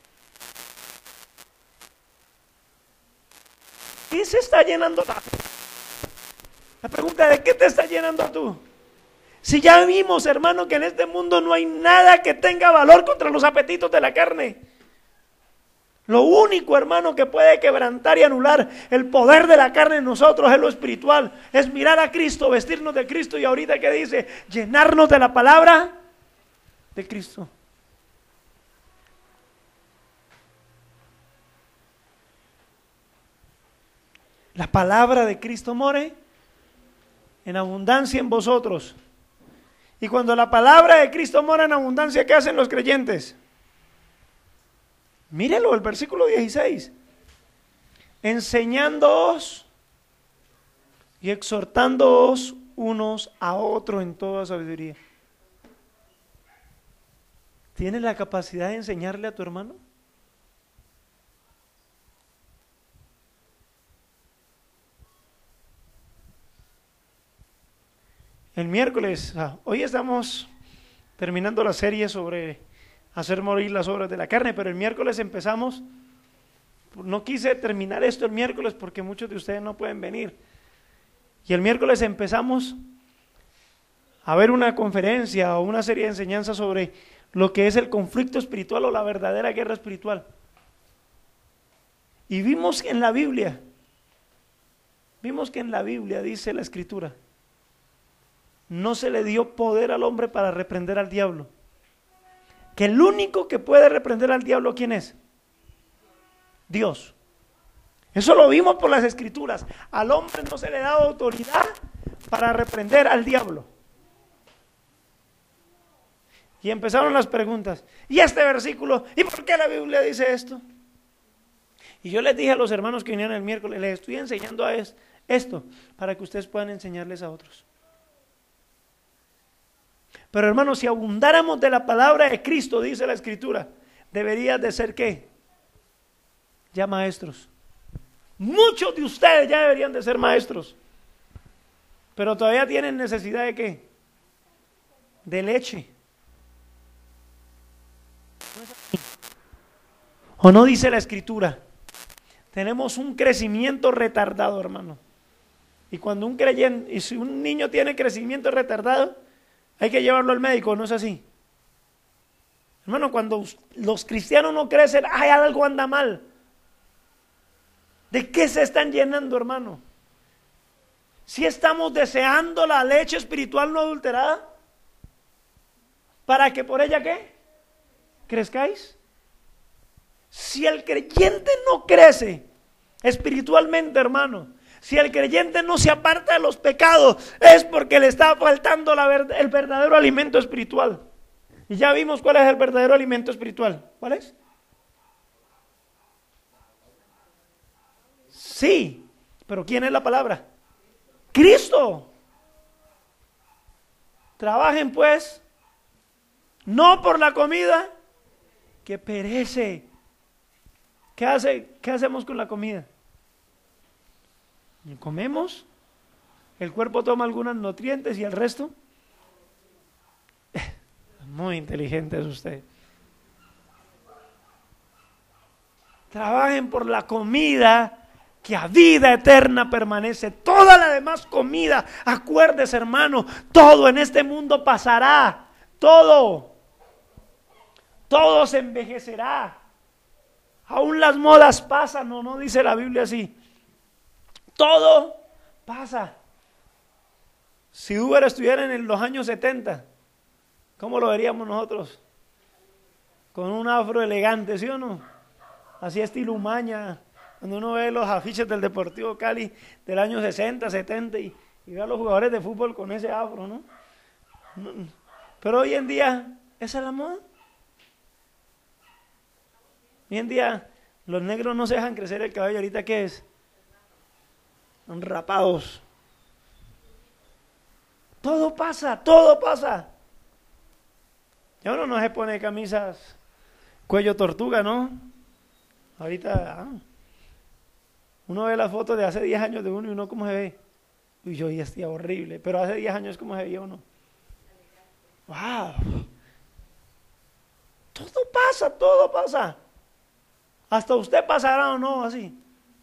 ¿Qué se está llenando la fe? La pregunta es: ¿de qué te está llenando tú? Si ya vimos, hermano, que en este mundo no hay nada que tenga valor contra los apetitos de la carne. Lo único, hermano, que puede quebrantar y anular el poder de la carne en nosotros es lo espiritual. Es mirar a Cristo, vestirnos de Cristo y ahorita que dice, llenarnos de la palabra de Cristo. La palabra de Cristo more en abundancia en vosotros. Y cuando la palabra de Cristo mora en abundancia, ¿qué hacen los creyentes? Mírenlo, el versículo dieciséis. Enseñándoos y exhortándoos unos a otros en toda sabiduría. ¿Tienes la capacidad de enseñarle a tu hermano? El miércoles, ah, hoy estamos terminando la serie sobre hacer morir las obras de la carne, pero el miércoles empezamos, no quise terminar esto el miércoles porque muchos de ustedes no pueden venir, y el miércoles empezamos a ver una conferencia o una serie de enseñanzas sobre lo que es el conflicto espiritual o la verdadera guerra espiritual, y vimos en la Biblia, vimos que en la Biblia dice la Escritura, no se le dio poder al hombre para reprender al diablo. Que el único que puede reprender al diablo, ¿quién es? Dios. Eso lo vimos por las escrituras. Al hombre no se le da autoridad para reprender al diablo. Y empezaron las preguntas. ¿Y este versículo? ¿Y por qué la Biblia dice esto? Y yo les dije a los hermanos que vinieron el miércoles, les estoy enseñando a es, esto para que ustedes puedan enseñarles a otros. Pero hermanos, si abundáramos de la palabra de Cristo, dice la Escritura, deberías de ser ¿qué? Ya maestros. Muchos de ustedes ya deberían de ser maestros. Pero todavía tienen necesidad de ¿qué? De leche. ¿O no dice la Escritura? Tenemos un crecimiento retardado, hermano. Y cuando un creyente, y si un niño tiene crecimiento retardado, hay que llevarlo al médico, ¿no es así? Hermano, cuando los cristianos no crecen, hay algo anda mal. ¿De qué se están llenando, hermano? Si estamos deseando la leche espiritual no adulterada, ¿para que por ella qué? ¿Crezcáis? Si el creyente no crece espiritualmente, hermano, si el creyente no se aparta de los pecados, es porque le está faltando la ver- el verdadero alimento espiritual. Y ya vimos cuál es el verdadero alimento espiritual. ¿Cuál es? Sí, pero ¿quién es la palabra? Cristo. Trabajen pues, no por la comida que perece. ¿Qué hace, qué hacemos con la comida? Comemos, el cuerpo toma algunos nutrientes y el resto. Muy inteligente es usted. Trabajen por la comida que a vida eterna permanece. Toda la demás comida, acuérdese, hermano, todo en este mundo pasará. Todo. Todo se envejecerá. Aún las modas pasan, no, no dice la Biblia así. Todo pasa. Si Uber estuviera en los años setenta, ¿cómo lo veríamos nosotros? Con un afro elegante, ¿sí o no? Así estilo Umaña. Cuando uno ve los afiches del Deportivo Cali del año sesenta, setenta y, y ve a los jugadores de fútbol con ese afro, ¿no? Pero hoy en día, esa es la moda. Hoy en día los negros no se dejan crecer el cabello. ¿Ahorita qué es? Son rapados. Todo pasa, todo pasa. Ya uno no se pone camisas cuello tortuga, ¿no? Ahorita ah, uno ve las fotos de hace diez años de uno y uno cómo se ve. Uy, yo ya estoy horrible, pero hace diez años cómo se veía uno. ¡Wow! Todo pasa, todo pasa. Hasta usted pasará o no, así.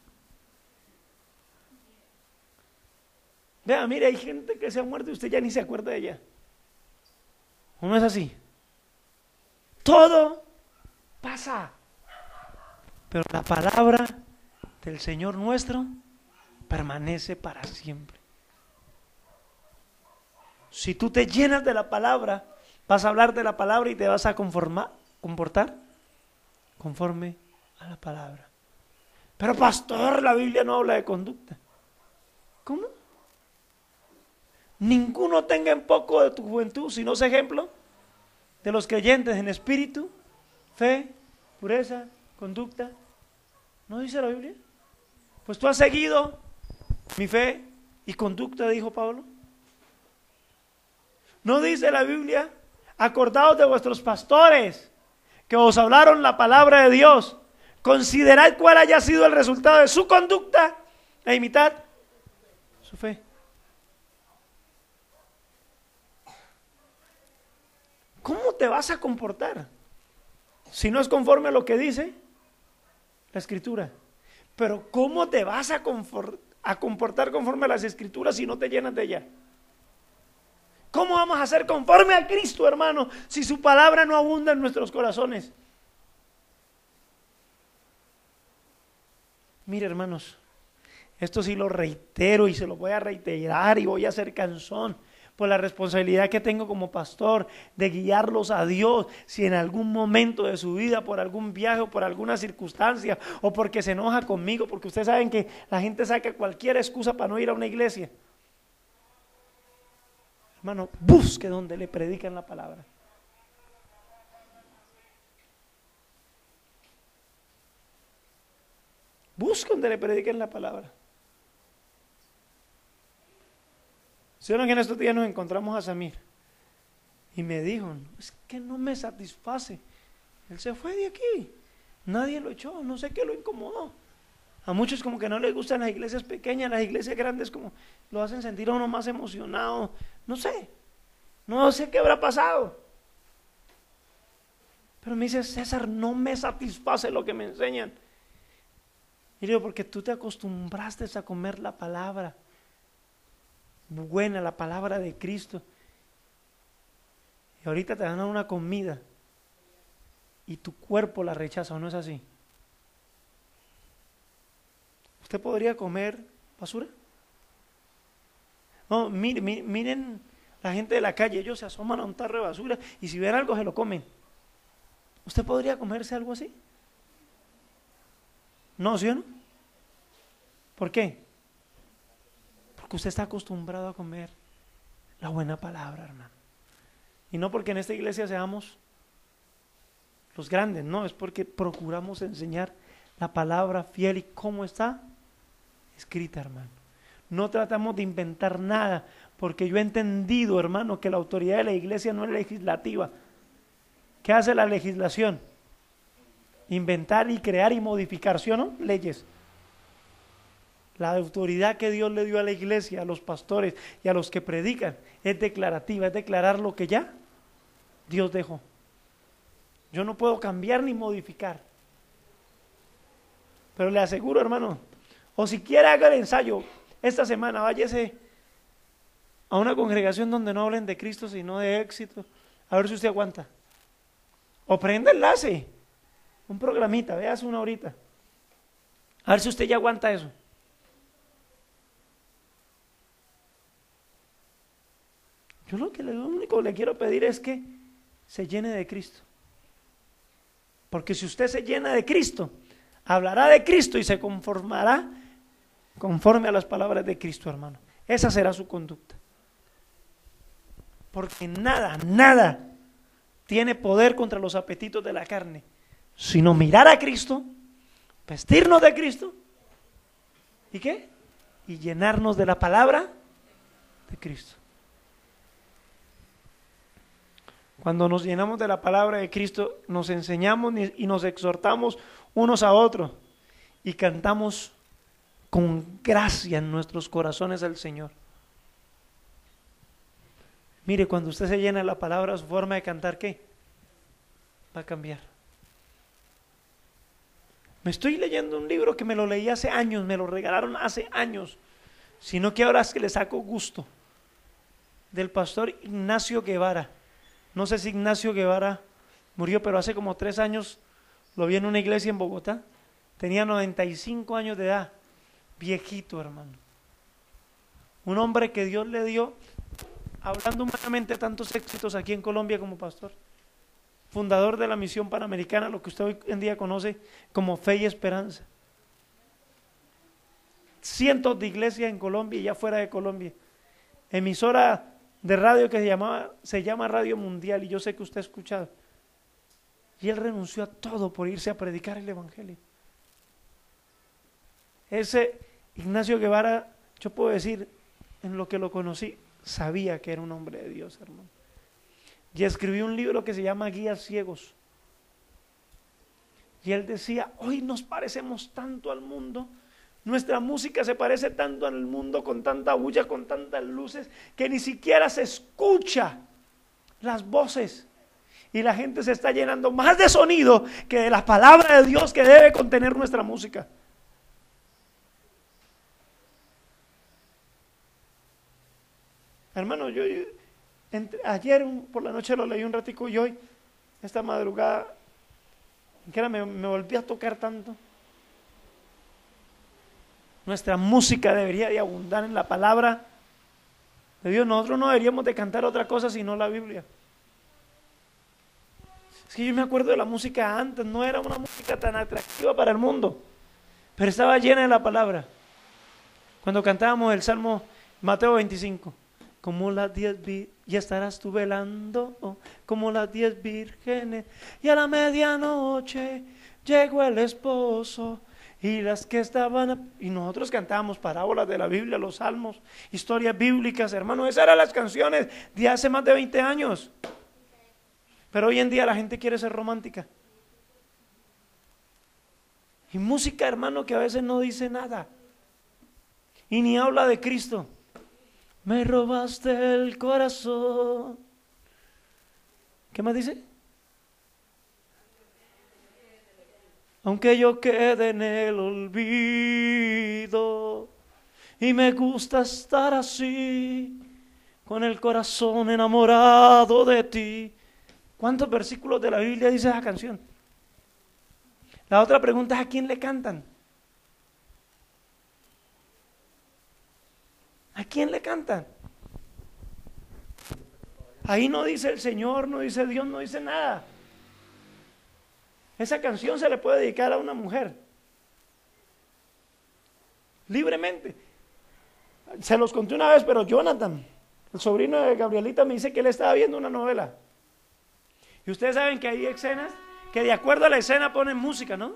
Vea, mire, hay gente que se ha muerto y usted ya ni se acuerda de ella. ¿O no es así? Todo pasa. Pero la palabra del Señor nuestro permanece para siempre. Si tú te llenas de la palabra, vas a hablar de la palabra y te vas a conformar, comportar conforme a la palabra. Pero pastor, la Biblia no habla de conducta. ¿Cómo? Ninguno tenga en poco de tu juventud, sino es ejemplo de los creyentes en espíritu, fe, pureza, conducta. ¿No dice la Biblia? Pues tú has seguido mi fe y conducta, dijo Pablo. ¿No dice la Biblia? Acordaos de vuestros pastores que os hablaron la palabra de Dios. Considerad cuál haya sido el resultado de su conducta e imitad su fe. ¿Cómo te vas a comportar si no es conforme a lo que dice la Escritura? Pero ¿cómo te vas a, a comportar conforme a las Escrituras si no te llenas de ella? ¿Cómo vamos a ser conforme a Cristo, hermano, si su palabra no abunda en nuestros corazones? Mire, hermanos, esto sí lo reitero y se lo voy a reiterar y voy a hacer canción. por la responsabilidad que tengo como pastor de guiarlos a Dios. Si en algún momento de su vida, por algún viaje o por alguna circunstancia, o porque se enoja conmigo, porque ustedes saben que la gente saca cualquier excusa para no ir a una iglesia. Hermano, busque donde le predican la palabra. Busque donde le prediquen la palabra. ¿Sí o no que en estos días nos encontramos a Samir? Y me dijo, es que no me satisface. Él se fue de aquí. Nadie lo echó, no sé qué lo incomodó. A muchos como que no les gustan las iglesias pequeñas, las iglesias grandes como lo hacen sentir a uno más emocionado. No sé, no sé qué habrá pasado. Pero me dice, César, no me satisface lo que me enseñan. Y digo, porque tú te acostumbraste a comer la palabra buena, la palabra de Cristo. Y ahorita te dan una comida y tu cuerpo la rechaza, ¿o no es así? ¿Usted podría comer basura? No, miren, miren la gente de la calle, ellos se asoman a un tarro de basura y si ven algo se lo comen. ¿Usted podría comerse algo así? No, ¿sí o no? ¿Por qué? Porque usted está acostumbrado a comer la buena palabra, hermano. Y no porque en esta iglesia seamos los grandes, no, es porque procuramos enseñar la palabra fiel y cómo está escrita, hermano. No tratamos de inventar nada, porque yo he entendido, hermano, que la autoridad de la iglesia no es legislativa. ¿Qué hace la legislación? Inventar y crear y modificar, ¿sí o no? Leyes. La autoridad que Dios le dio a la iglesia, a los pastores y a los que predican, es declarativa, es declarar lo que ya Dios dejó. Yo no puedo cambiar ni modificar. Pero le aseguro, hermano, o si quiere haga el ensayo, esta semana váyase a una congregación donde no hablen de Cristo sino de éxito, a ver si usted aguanta. O prenda enlace, un programita, véase una horita, a ver si usted ya aguanta eso. Yo lo que le, lo único que le quiero pedir es que se llene de Cristo. Porque si usted se llena de Cristo, hablará de Cristo y se conformará conforme a las palabras de Cristo, hermano. Esa será su conducta. Porque nada, nada tiene poder contra los apetitos de la carne, sino mirar a Cristo, vestirnos de Cristo, ¿y qué? Y llenarnos de la palabra de Cristo. Cuando nos llenamos de la palabra de Cristo, nos enseñamos y nos exhortamos unos a otros y cantamos con gracia en nuestros corazones al Señor. Mire, cuando usted se llena de la palabra, su forma de cantar, ¿qué? Va a cambiar. Me estoy leyendo un libro que me lo leí hace años, me lo regalaron hace años, sino que ahora es que le saco gusto, del pastor Ignacio Guevara. No sé si Ignacio Guevara murió, pero hace como tres años lo vi en una iglesia en Bogotá. Tenía noventa y cinco años de edad, viejito, hermano. Un hombre que Dios le dio, hablando humanamente, tantos éxitos aquí en Colombia como pastor. Fundador de la Misión Panamericana, lo que usted hoy en día conoce como Fe y Esperanza. Cientos de iglesias en Colombia y ya fuera de Colombia. Emisora de radio que se llamaba, se llama Radio Mundial, y yo sé que usted ha escuchado. Y él renunció a todo por irse a predicar el evangelio. Ese Ignacio Guevara, yo puedo decir, en lo que lo conocí, sabía que era un hombre de Dios, hermano. Y escribió un libro que se llama Guías Ciegos. Y él decía, hoy nos parecemos tanto al mundo. Nuestra música se parece tanto al mundo, con tanta bulla, con tantas luces, que ni siquiera se escucha las voces. Y la gente se está llenando más de sonido que de la palabra de Dios que debe contener nuestra música. Hermano, yo, yo entre, ayer por la noche lo leí un ratico y hoy, esta madrugada, que era, me, me volví a tocar tanto. Nuestra música debería de abundar en la palabra de Dios. Nosotros no deberíamos de cantar otra cosa sino la Biblia. Es que yo me acuerdo de la música antes, no era una música tan atractiva para el mundo, pero estaba llena de la palabra. Cuando cantábamos el Salmo Mateo veinticinco, como las diez vi ya estarás tú velando, oh, como las diez vírgenes, y a la medianoche llegó el esposo, y las que estaban, y nosotros cantábamos parábolas de la Biblia, los salmos, historias bíblicas, hermanos, esas eran las canciones de hace más de veinte años. Pero hoy en día la gente quiere ser romántica. Y música, hermano, que a veces no dice nada. Y ni habla de Cristo. Me robaste el corazón. ¿Qué más dice? Aunque yo quede en el olvido. Y me gusta estar así, con el corazón enamorado de ti. ¿Cuántos versículos de la Biblia dice esa canción? La otra pregunta es: ¿a quién le cantan? ¿A quién le cantan? Ahí no dice el Señor, no dice Dios, no dice nada. Esa canción se le puede dedicar a una mujer. Libremente. Se los conté una vez, pero Jonathan, el sobrino de Gabrielita, me dice que él estaba viendo una novela. Y ustedes saben que hay escenas que de acuerdo a la escena ponen música, ¿no?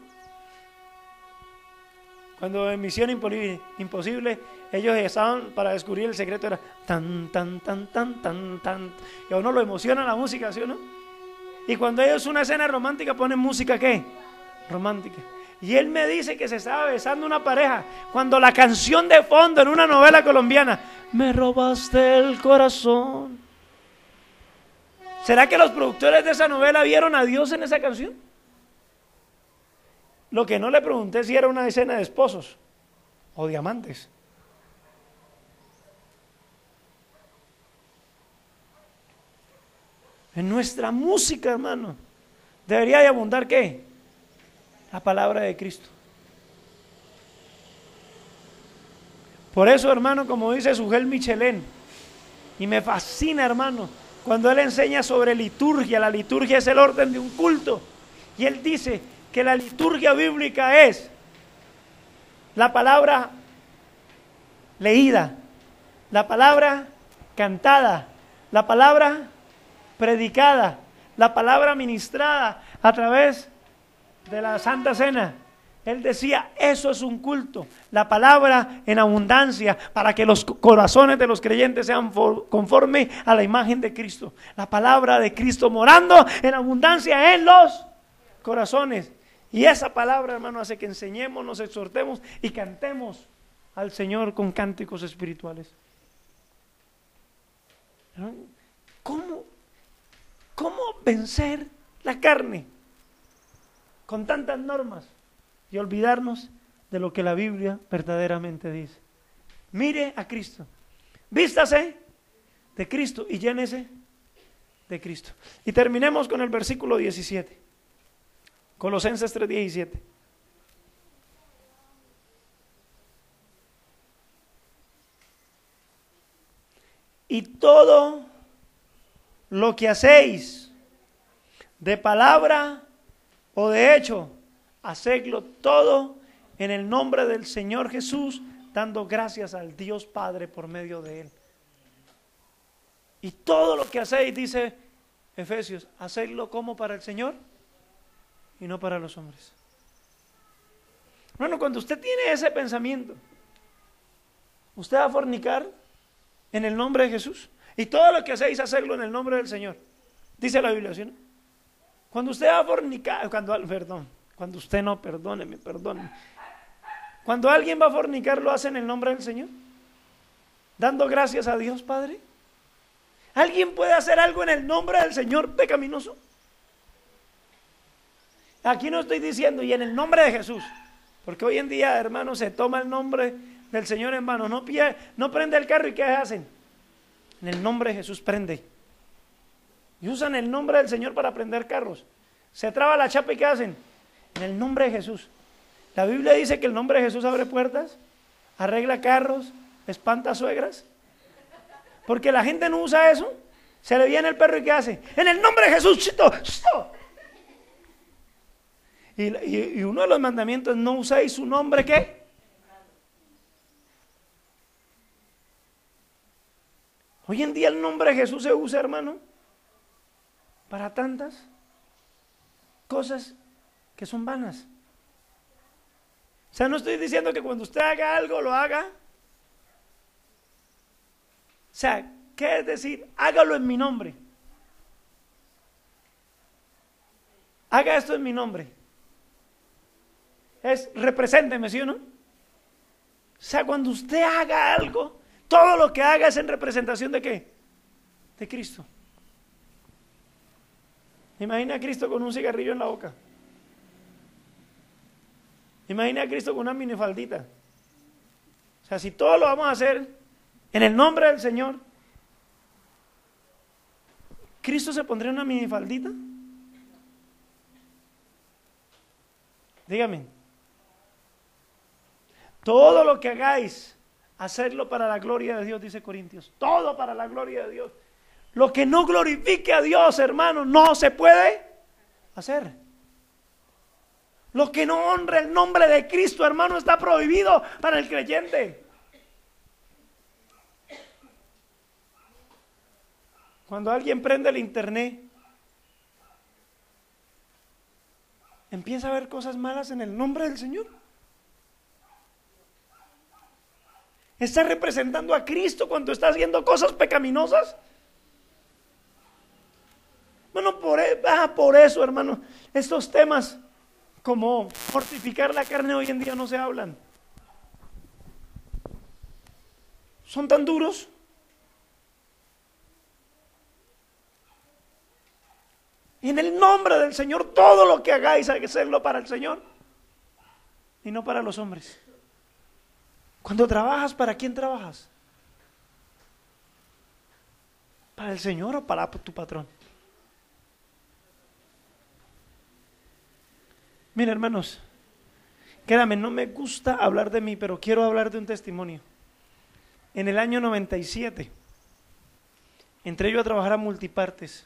Cuando en Misión Imposible ellos estaban para descubrir el secreto, era tan, tan, tan, tan, tan, tan. Y a uno lo emociona la música, ¿sí o no? Y cuando ellos una escena romántica ponen música, ¿qué? Romántica. Y él me dice que se estaba besando una pareja cuando la canción de fondo en una novela colombiana, me robaste el corazón. ¿Será que los productores de esa novela vieron a Dios en esa canción? Lo que no le pregunté si era una escena de esposos o diamantes. En nuestra música, hermano, debería de abundar ¿qué? La palabra de Cristo. Por eso, hermano, como dice Sugel Michelén, y me fascina, hermano, cuando él enseña sobre liturgia. La liturgia es el orden de un culto, y él dice que la liturgia bíblica es la palabra leída, la palabra cantada, la palabra predicada, la palabra ministrada a través de la Santa Cena. Él decía, eso es un culto, la palabra en abundancia, para que los corazones de los creyentes sean conforme a la imagen de Cristo. La palabra de Cristo morando en abundancia en los corazones. Y esa palabra, hermano, hace que enseñemos, nos exhortemos y cantemos al Señor con cánticos espirituales. ¿Cómo, cómo vencer la carne con tantas normas y olvidarnos de lo que la Biblia verdaderamente dice? Mire a Cristo, vístase de Cristo y llénese de Cristo. Y terminemos con el versículo diecisiete, Colosenses tres diecisiete. Y todo lo que hacéis, de palabra o de hecho, hacedlo todo en el nombre del Señor Jesús, dando gracias al Dios Padre por medio de Él. Y todo lo que hacéis, dice Efesios, hacedlo como para el Señor y no para los hombres. Bueno, cuando usted tiene ese pensamiento, usted va a fornicar en el nombre de Jesús. Y todo lo que hacéis, hacerlo en el nombre del Señor. Dice la Biblia, ¿sí, no? Cuando usted va a fornicar, cuando, perdón, cuando usted no, perdóneme, perdóneme. Cuando alguien va a fornicar, ¿lo hace en el nombre del Señor? Dando gracias a Dios Padre. ¿Alguien puede hacer algo en el nombre del Señor pecaminoso? Aquí no estoy diciendo, y en el nombre de Jesús, porque hoy en día, hermano, se toma el nombre del Señor en vano. No, pie, no prende el carro y ¿qué hacen? En el nombre de Jesús prende. Y usan el nombre del Señor para prender carros. Se traba la chapa y ¿qué hacen? En el nombre de Jesús. La Biblia dice que el nombre de Jesús abre puertas, arregla carros, espanta suegras. Porque la gente no usa eso. Se le viene el perro y ¿qué hace? En el nombre de Jesús. Chito, chito. Y, y, y uno de los mandamientos es no uséis su nombre, ¿qué? Hoy en día el nombre de Jesús se usa, hermano, para tantas cosas que son vanas. O sea, no estoy diciendo que cuando usted haga algo, lo haga. O sea, ¿qué es decir? Hágalo en mi nombre. Haga esto en mi nombre. Es represénteme, ¿sí o no? O sea, cuando usted haga algo, todo lo que haga es en representación de ¿qué? De Cristo. Imagina a Cristo con un cigarrillo en la boca. Imagina a Cristo con una minifaldita. O sea, si todo lo vamos a hacer en el nombre del Señor, ¿Cristo se pondría una minifaldita? Dígame. Todo lo que hagáis, hacerlo para la gloria de Dios, dice Corintios. Todo para la gloria de Dios. Lo que no glorifique a Dios, hermano, no se puede hacer. Lo que no honre el nombre de Cristo, hermano, está prohibido para el creyente. Cuando alguien prende el internet, empieza a ver cosas malas en el nombre del Señor. ¿Está representando a Cristo cuando está haciendo cosas pecaminosas? Bueno, por, ah, por eso, hermano, estos temas como mortificar la carne hoy en día no se hablan. Son tan duros. Y en el nombre del Señor, todo lo que hagáis hay que hacerlo para el Señor y no para los hombres. Cuando trabajas, ¿para quién trabajas? ¿Para el Señor o para tu patrón? Mira, hermanos, créame, no me gusta hablar de mí, pero quiero hablar de un testimonio. En el año noventa y siete, entré yo a trabajar a Multipartes.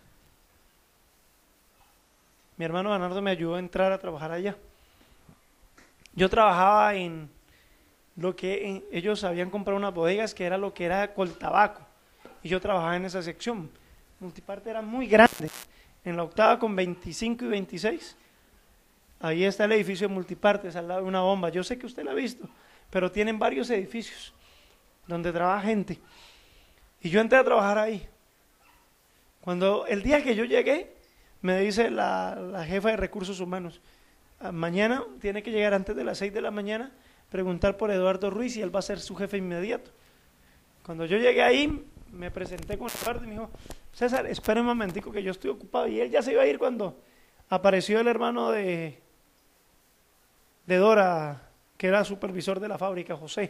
Mi hermano Bernardo me ayudó a entrar a trabajar allá. Yo trabajaba en lo que en, ellos habían comprado unas bodegas que era lo que era Coltabaco. Y yo trabajaba en esa sección. Multiparte era muy grande. En la octava con veinticinco y veintiséis. Ahí está el edificio de Multipartes, al lado de una bomba. Yo sé que usted la ha visto, pero tienen varios edificios donde trabaja gente. Y yo entré a trabajar ahí. Cuando el día que yo llegué, me dice la, la jefa de recursos humanos, mañana tiene que llegar antes de las seis de la mañana, preguntar por Eduardo Ruiz y él va a ser su jefe inmediato. Cuando yo llegué ahí, me presenté con Eduardo y me dijo, César, espera un momentico que yo estoy ocupado. Y él ya se iba a ir cuando apareció el hermano de, de Dora, que era supervisor de la fábrica, José.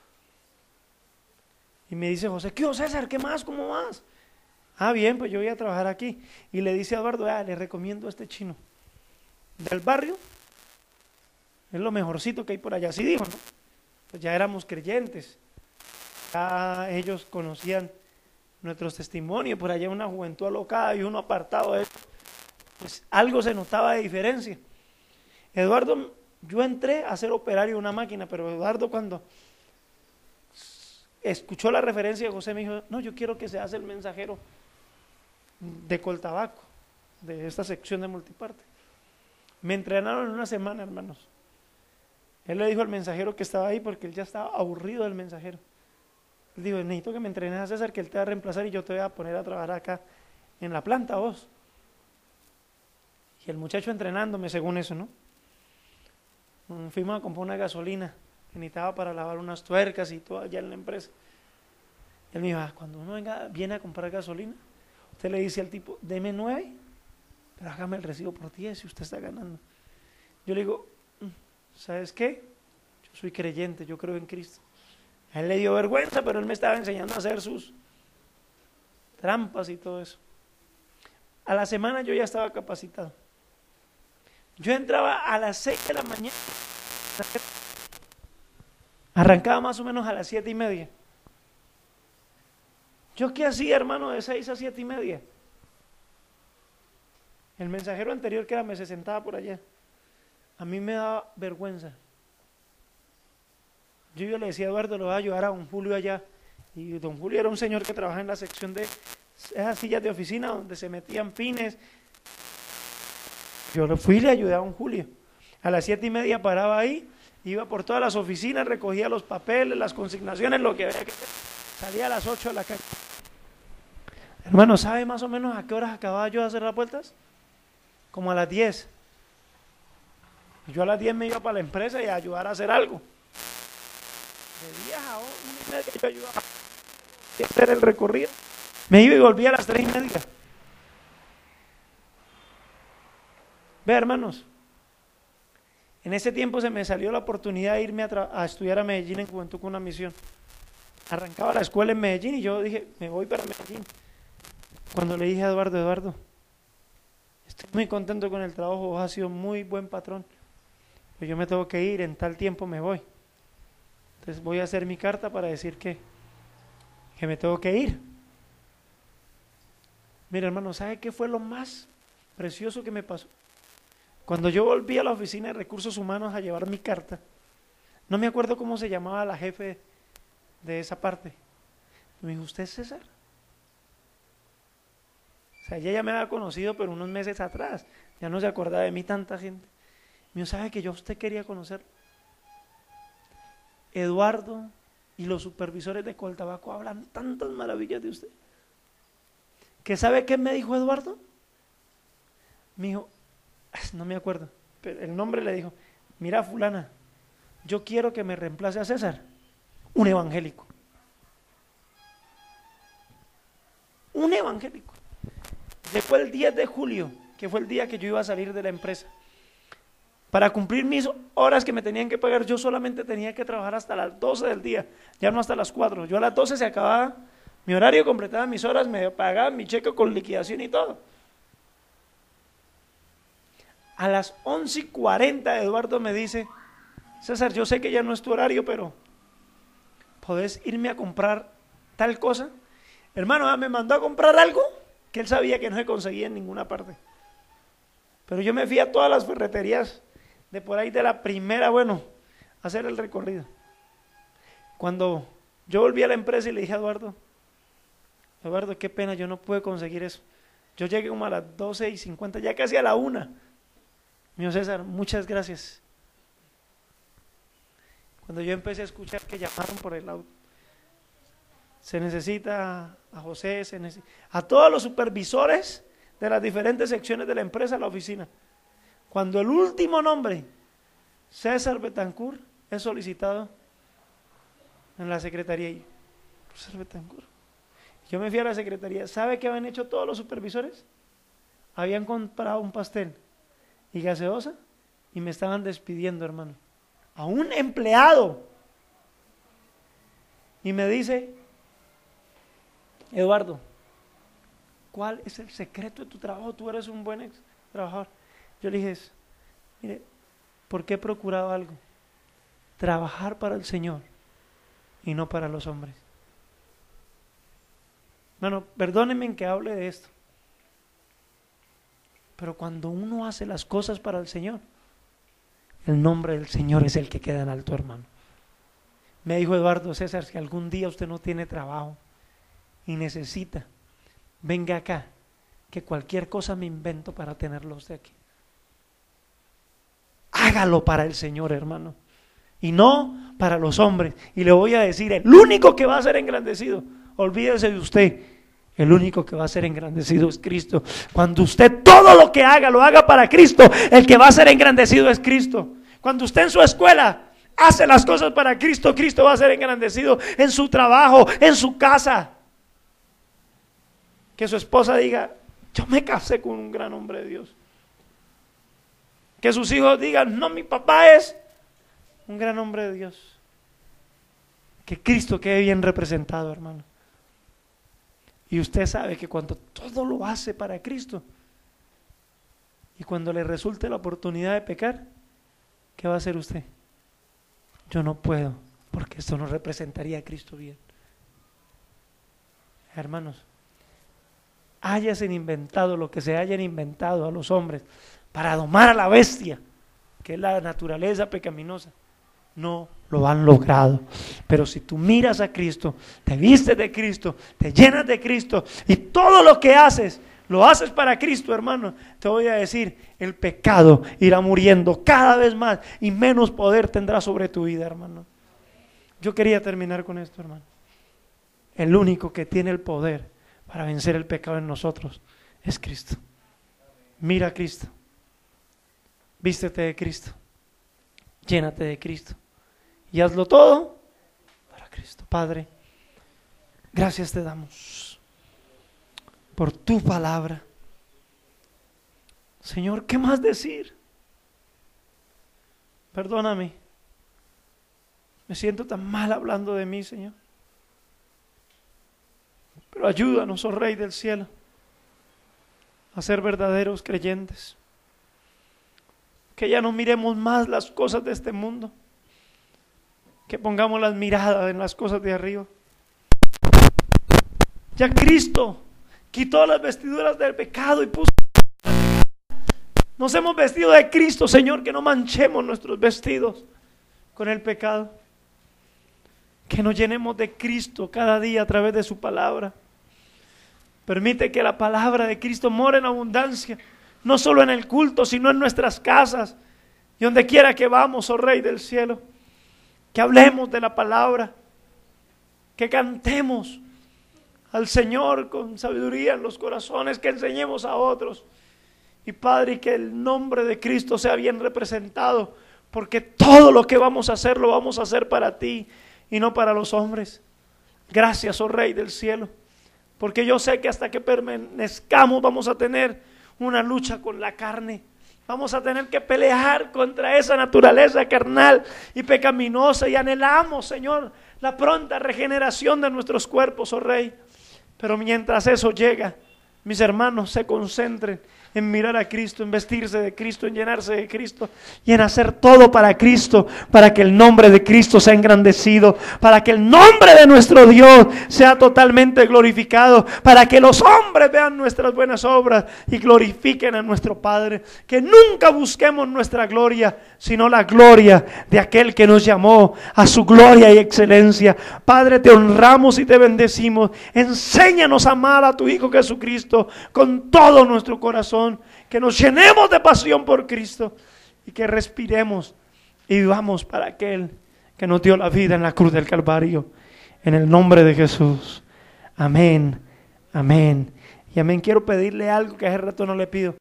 Y me dice José, ¿qué, César? ¿Qué más? ¿Cómo vas? Ah, bien, pues yo voy a trabajar aquí. Y le dice a Eduardo, ah, le recomiendo a este chino del barrio, es lo mejorcito que hay por allá. Así dijo, ¿no? Pues ya éramos creyentes, ya ellos conocían nuestros testimonios, por allá una juventud alocada y uno apartado de eso, pues algo se notaba de diferencia. Eduardo, yo entré a ser operario de una máquina, pero Eduardo cuando escuchó la referencia de José me dijo, no, yo quiero que seas el mensajero de Coltabaco, de esta sección de Multiparte. Me entrenaron en una semana, hermanos. Él le dijo al mensajero que estaba ahí porque él ya estaba aburrido del mensajero. Él dijo, necesito que me entrenes a César, que él te va a reemplazar y yo te voy a poner a trabajar acá en la planta, vos. Y el muchacho entrenándome según eso, ¿no? Fuimos a comprar una gasolina que necesitaba para lavar unas tuercas y todo allá en la empresa. Él me dijo, ah, cuando uno venga, viene a comprar gasolina, usted le dice al tipo, deme nueve, pero hágame el recibo por diez si usted está ganando. Yo le digo, ¿sabes qué? Yo soy creyente, yo creo en Cristo. A él le dio vergüenza, pero él me estaba enseñando a hacer sus trampas y todo eso. A la semana yo ya estaba capacitado. Yo entraba a las seis de la mañana, arrancaba más o menos a las siete y media. ¿Yo qué hacía, hermano, de seis a siete y media? El mensajero anterior que era, me se sentaba por allá. A mí me daba vergüenza. Yo, yo le decía a Eduardo, lo voy a ayudar a don Julio allá. Y don Julio era un señor que trabaja en la sección de esas sillas de oficina donde se metían pines. Yo le fui y le ayudé a don Julio. A las siete y media paraba ahí, iba por todas las oficinas, recogía los papeles, las consignaciones, lo que había que hacer. Salía a las ocho a la calle. Hermano, ¿sabe más o menos a qué horas acababa yo de hacer las vueltas? Como a las diez. Yo a las diez me iba para la empresa y a ayudar a hacer algo. De diez a una y media yo ayudaba a hacer el recorrido. Me iba y volvía a las tres y media. Ve, hermanos, en ese tiempo se me salió la oportunidad de irme a, a estudiar a Medellín en Juventud con una Misión. Arrancaba la escuela en Medellín y yo dije, me voy para Medellín. Cuando le dije a Eduardo, Eduardo, estoy muy contento con el trabajo, vos has sido muy buen patrón, pero yo me tengo que ir, en tal tiempo me voy. Entonces voy a hacer mi carta para decir que, que me tengo que ir. Mira, hermano, ¿sabe qué fue lo más precioso que me pasó? Cuando yo volví a la oficina de recursos humanos a llevar mi carta, no me acuerdo cómo se llamaba la jefe de esa parte. Me dijo, ¿usted es César? O sea, ella ya me había conocido, pero unos meses atrás, ya no se acordaba de mí tanta gente. Me dijo, ¿sabe que yo a usted quería conocer? Eduardo y los supervisores de Coltabaco hablan tantas maravillas de usted. ¿Qué sabe qué me dijo Eduardo? Me dijo, no me acuerdo, pero el nombre le dijo, mira fulana, yo quiero que me reemplace a César, un evangélico. Un evangélico. Después el diez de julio, que fue el día que yo iba a salir de la empresa, para cumplir mis horas que me tenían que pagar, yo solamente tenía que trabajar hasta las doce del día, ya no hasta las cuatro. Yo a las doce se acababa mi horario, completaba mis horas, me pagaban mi cheque con liquidación y todo. A las once y cuarenta Eduardo me dice, César, yo sé que ya no es tu horario, pero ¿podés irme a comprar tal cosa? Hermano, me mandó a comprar algo que él sabía que no se conseguía en ninguna parte. Pero yo me fui a todas las ferreterías de por ahí de la primera, bueno, a hacer el recorrido. Cuando yo volví a la empresa y le dije a Eduardo, Eduardo, qué pena, yo no pude conseguir eso. Yo llegué como a las doce y cincuenta, ya casi a la una. Me dijo, César, muchas gracias. Cuando yo empecé a escuchar que llamaron por el auto, se necesita a José, se necesita a todos los supervisores de las diferentes secciones de la empresa, la oficina. Cuando el último nombre, César Betancourt, es solicitado en la secretaría. Y, César Betancourt. Yo me fui a la secretaría. ¿Sabe qué habían hecho todos los supervisores? Habían comprado un pastel y gaseosa y me estaban despidiendo, hermano. A un empleado. Y me dice, Eduardo, ¿cuál es el secreto de tu trabajo? Tú eres un buen ex trabajador. Yo le dije, mire, ¿por qué he procurado algo? Trabajar para el Señor y no para los hombres. Bueno, perdónenme en que hable de esto, pero cuando uno hace las cosas para el Señor, el nombre del Señor es el que queda en alto, hermano. Me dijo Eduardo, César, si algún día usted no tiene trabajo y necesita, venga acá, que cualquier cosa me invento para tenerlo usted aquí. Hágalo para el Señor, hermano, y no para los hombres. Y le voy a decir, el único que va a ser engrandecido, olvídese de usted, el único que va a ser engrandecido es Cristo. Cuando usted todo lo que haga, lo haga para Cristo, el que va a ser engrandecido es Cristo. Cuando usted en su escuela hace las cosas para Cristo, Cristo va a ser engrandecido en su trabajo, en su casa. Que su esposa diga, yo me casé con un gran hombre de Dios. Que sus hijos digan, no, mi papá es un gran hombre de Dios. Que Cristo quede bien representado, hermano. Y usted sabe que cuando todo lo hace para Cristo y cuando le resulte la oportunidad de pecar, ¿qué va a hacer usted? Yo no puedo, porque esto no representaría a Cristo bien. Hermanos, hayan inventado lo que se hayan inventado a los hombres para domar a la bestia, que es la naturaleza pecaminosa, no lo han logrado. Pero si tú miras a Cristo, te vistes de Cristo, te llenas de Cristo y todo lo que haces, lo haces para Cristo, hermano, te voy a decir, el pecado irá muriendo cada vez más y menos poder tendrá sobre tu vida, hermano. Yo quería terminar con esto, hermano. El único que tiene el poder para vencer el pecado en nosotros es Cristo. Mira a Cristo, vístete de Cristo, llénate de Cristo y hazlo todo para Cristo. Padre, gracias te damos por tu palabra. Señor, ¿qué más decir? Perdóname, me siento tan mal hablando de mí, Señor. Pero ayúdanos, oh Rey del cielo, a ser verdaderos creyentes. Que ya no miremos más las cosas de este mundo, que pongamos las miradas en las cosas de arriba. Ya Cristo quitó las vestiduras del pecado y puso. Nos hemos vestido de Cristo, Señor, que no manchemos nuestros vestidos con el pecado. Que nos llenemos de Cristo cada día a través de su palabra. Permite que la palabra de Cristo more en abundancia, no solo en el culto, sino en nuestras casas y donde quiera que vamos, oh Rey del cielo. Que hablemos de la palabra, que cantemos al Señor con sabiduría en los corazones, que enseñemos a otros. Y Padre, que el nombre de Cristo sea bien representado, porque todo lo que vamos a hacer lo vamos a hacer para ti y no para los hombres. Gracias, oh Rey del cielo, porque yo sé que hasta que permanezcamos vamos a tener una lucha con la carne. Vamos a tener que pelear contra esa naturaleza carnal y pecaminosa, y anhelamos, Señor, la pronta regeneración de nuestros cuerpos, oh Rey. Pero mientras eso llega, mis hermanos se concentren en mirar a Cristo, en vestirse de Cristo, en llenarse de Cristo y en hacer todo para Cristo, para que el nombre de Cristo sea engrandecido, para que el nombre de nuestro Dios sea totalmente glorificado, para que los hombres vean nuestras buenas obras y glorifiquen a nuestro Padre. Que nunca busquemos nuestra gloria, sino la gloria de aquel que nos llamó a su gloria y excelencia. Padre, te honramos y te bendecimos. Enséñanos a amar a tu Hijo Jesucristo con todo nuestro corazón. Que nos llenemos de pasión por Cristo y que respiremos y vivamos para aquel que nos dio la vida en la cruz del Calvario. En el nombre de Jesús. Amén, amén y amén. Quiero pedirle algo que hace rato no le pido.